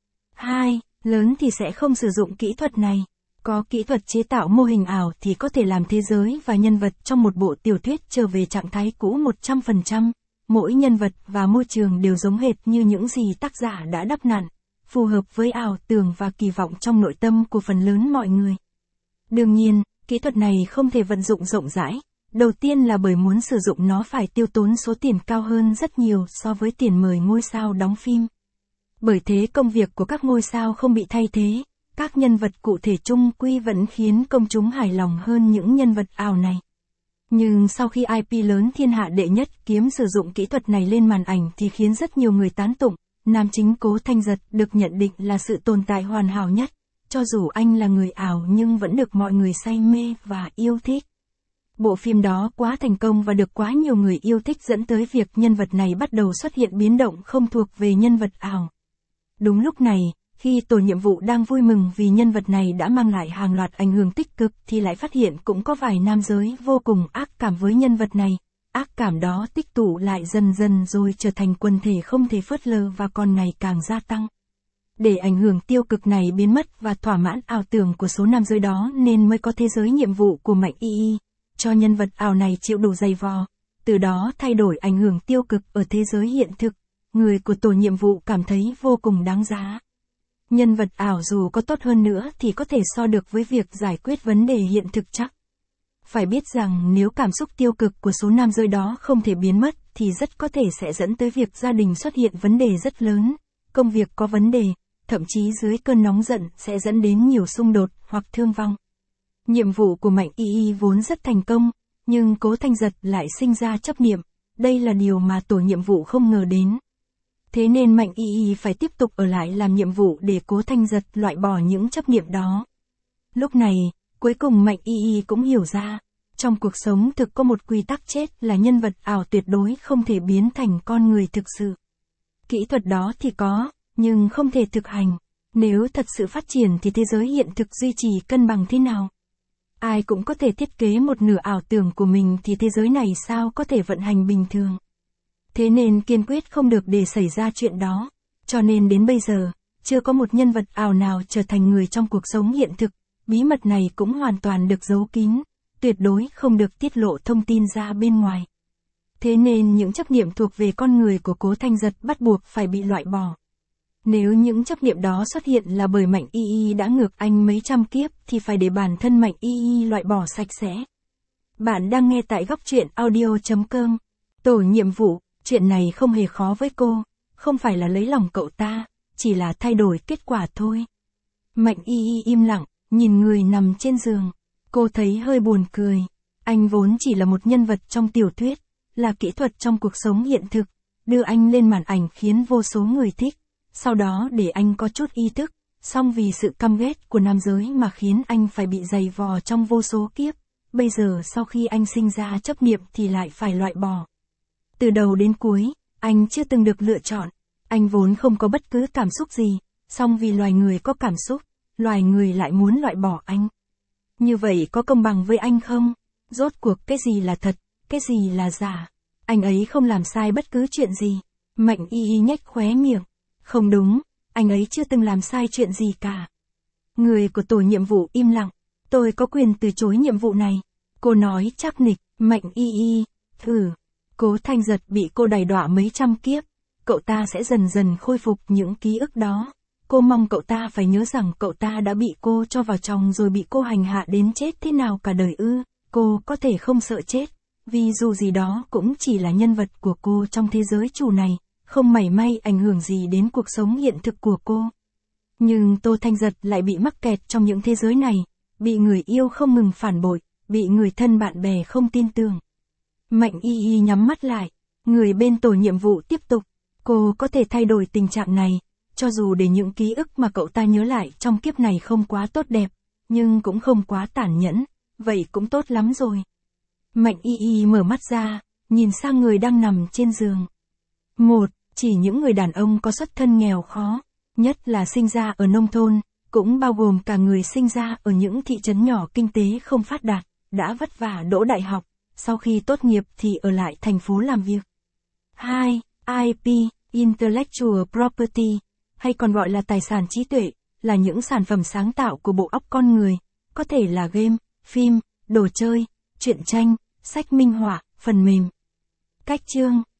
2 lớn thì sẽ không sử dụng kỹ thuật này. Có kỹ thuật chế tạo mô hình ảo thì có thể làm thế giới và nhân vật trong một bộ tiểu thuyết trở về trạng thái cũ 100%. Mỗi nhân vật và môi trường đều giống hệt như những gì tác giả đã đắp nặn, phù hợp với ảo tưởng và kỳ vọng trong nội tâm của phần lớn mọi người. Đương nhiên, kỹ thuật này không thể vận dụng rộng rãi. Đầu tiên là bởi muốn sử dụng nó phải tiêu tốn số tiền cao hơn rất nhiều so với tiền mời ngôi sao đóng phim. Bởi thế công việc của các ngôi sao không bị thay thế, các nhân vật cụ thể chung quy vẫn khiến công chúng hài lòng hơn những nhân vật ảo này. Nhưng sau khi IP lớn thiên hạ đệ nhất kiếm sử dụng kỹ thuật này lên màn ảnh thì khiến rất nhiều người tán tụng, nam chính Cố Thanh Giật được nhận định là sự tồn tại hoàn hảo nhất, cho dù anh là người ảo nhưng vẫn được mọi người say mê và yêu thích. Bộ phim đó quá thành công và được quá nhiều người yêu thích dẫn tới việc nhân vật này bắt đầu xuất hiện biến động không thuộc về nhân vật ảo. Đúng lúc này, khi tổ nhiệm vụ đang vui mừng vì nhân vật này đã mang lại hàng loạt ảnh hưởng tích cực thì lại phát hiện cũng có vài nam giới vô cùng ác cảm với nhân vật này. Ác cảm đó tích tụ lại dần dần rồi trở thành quần thể không thể phớt lờ và còn ngày càng gia tăng. Để ảnh hưởng tiêu cực này biến mất và thỏa mãn ảo tưởng của số nam giới đó nên mới có thế giới nhiệm vụ của Mạnh y, cho nhân vật ảo này chịu đủ dày vò, từ đó thay đổi ảnh hưởng tiêu cực ở thế giới hiện thực. Người của tổ nhiệm vụ cảm thấy vô cùng đáng giá. Nhân vật ảo dù có tốt hơn nữa thì có thể so được với việc giải quyết vấn đề hiện thực chắc. Phải biết rằng nếu cảm xúc tiêu cực của số nam giới đó không thể biến mất thì rất có thể sẽ dẫn tới việc gia đình xuất hiện vấn đề rất lớn, công việc có vấn đề, thậm chí dưới cơn nóng giận sẽ dẫn đến nhiều xung đột hoặc thương vong. Nhiệm vụ của Mạnh y vốn rất thành công, nhưng Cố Thanh Giật lại sinh ra chấp niệm, đây là điều mà tổ nhiệm vụ không ngờ đến. Thế nên Mạnh y phải tiếp tục ở lại làm nhiệm vụ để Cố Thanh Giật loại bỏ những chấp niệm đó. Lúc này, cuối cùng Mạnh y cũng hiểu ra, trong cuộc sống thực có một quy tắc chết là nhân vật ảo tuyệt đối không thể biến thành con người thực sự. Kỹ thuật đó thì có, nhưng không thể thực hành. Nếu thật sự phát triển thì thế giới hiện thực duy trì cân bằng thế nào? Ai cũng có thể thiết kế một nửa ảo tưởng của mình thì thế giới này sao có thể vận hành bình thường? Thế nên kiên quyết không được để xảy ra chuyện đó. Cho nên đến bây giờ, chưa có một nhân vật ảo nào trở thành người trong cuộc sống hiện thực. Bí mật này cũng hoàn toàn được giấu kín, tuyệt đối không được tiết lộ thông tin ra bên ngoài. Thế nên những chấp niệm thuộc về con người của Cố Thanh Giật bắt buộc phải bị loại bỏ. Nếu những chấp niệm đó xuất hiện là bởi Mạnh y đã ngược anh mấy trăm kiếp thì phải để bản thân Mạnh y loại bỏ sạch sẽ. Bạn đang nghe tại góc truyện audio.com. Tổ nhiệm vụ, chuyện này không hề khó với cô, không phải là lấy lòng cậu ta, chỉ là thay đổi kết quả thôi. Mạnh y im lặng, nhìn người nằm trên giường. Cô thấy hơi buồn cười. Anh vốn chỉ là một nhân vật trong tiểu thuyết, là kỹ thuật trong cuộc sống hiện thực, đưa anh lên màn ảnh khiến vô số người thích. Sau đó để anh có chút ý thức, song vì sự căm ghét của nam giới mà khiến anh phải bị dày vò trong vô số kiếp. Bây giờ sau khi anh sinh ra chấp niệm thì lại phải loại bỏ. Từ đầu đến cuối, anh chưa từng được lựa chọn. Anh vốn không có bất cứ cảm xúc gì, song vì loài người có cảm xúc, loài người lại muốn loại bỏ anh. Như vậy có công bằng với anh không? Rốt cuộc cái gì là thật, cái gì là giả? Anh ấy không làm sai bất cứ chuyện gì. Mạnh y nhếch khóe miệng. Không đúng, anh ấy chưa từng làm sai chuyện gì cả. Người của tổ nhiệm vụ im lặng. Tôi có quyền từ chối nhiệm vụ này. Cô nói chắc nịch. Mạnh y. Cố Thanh Giật bị cô đày đọa mấy trăm kiếp, cậu ta sẽ dần dần khôi phục những ký ức đó. Cô mong cậu ta phải nhớ rằng cậu ta đã bị cô cho vào chồng rồi bị cô hành hạ đến chết thế nào cả đời ư. Cô có thể không sợ chết, vì dù gì đó cũng chỉ là nhân vật của cô trong thế giới trù này, không mảy may ảnh hưởng gì đến cuộc sống hiện thực của cô. Nhưng Tô Thanh Giật lại bị mắc kẹt trong những thế giới này, bị người yêu không ngừng phản bội, bị người thân bạn bè không tin tưởng. Mạnh Y Y nhắm mắt lại, người bên tổ nhiệm vụ tiếp tục. Cô có thể thay đổi tình trạng này, cho dù để những ký ức mà cậu ta nhớ lại trong kiếp này không quá tốt đẹp, nhưng cũng không quá tàn nhẫn, vậy cũng tốt lắm rồi. Mạnh Y Y mở mắt ra, nhìn sang người đang nằm trên giường. Chỉ những người đàn ông có xuất thân nghèo khó, nhất là sinh ra ở nông thôn, cũng bao gồm cả người sinh ra ở những thị trấn nhỏ kinh tế không phát đạt, đã vất vả đỗ đại học, sau khi tốt nghiệp thì ở lại thành phố làm việc. 2. IP, Intellectual Property, hay còn gọi là tài sản trí tuệ, là những sản phẩm sáng tạo của bộ óc con người, có thể là game, phim, đồ chơi, truyện tranh, sách minh họa, phần mềm. Cách chương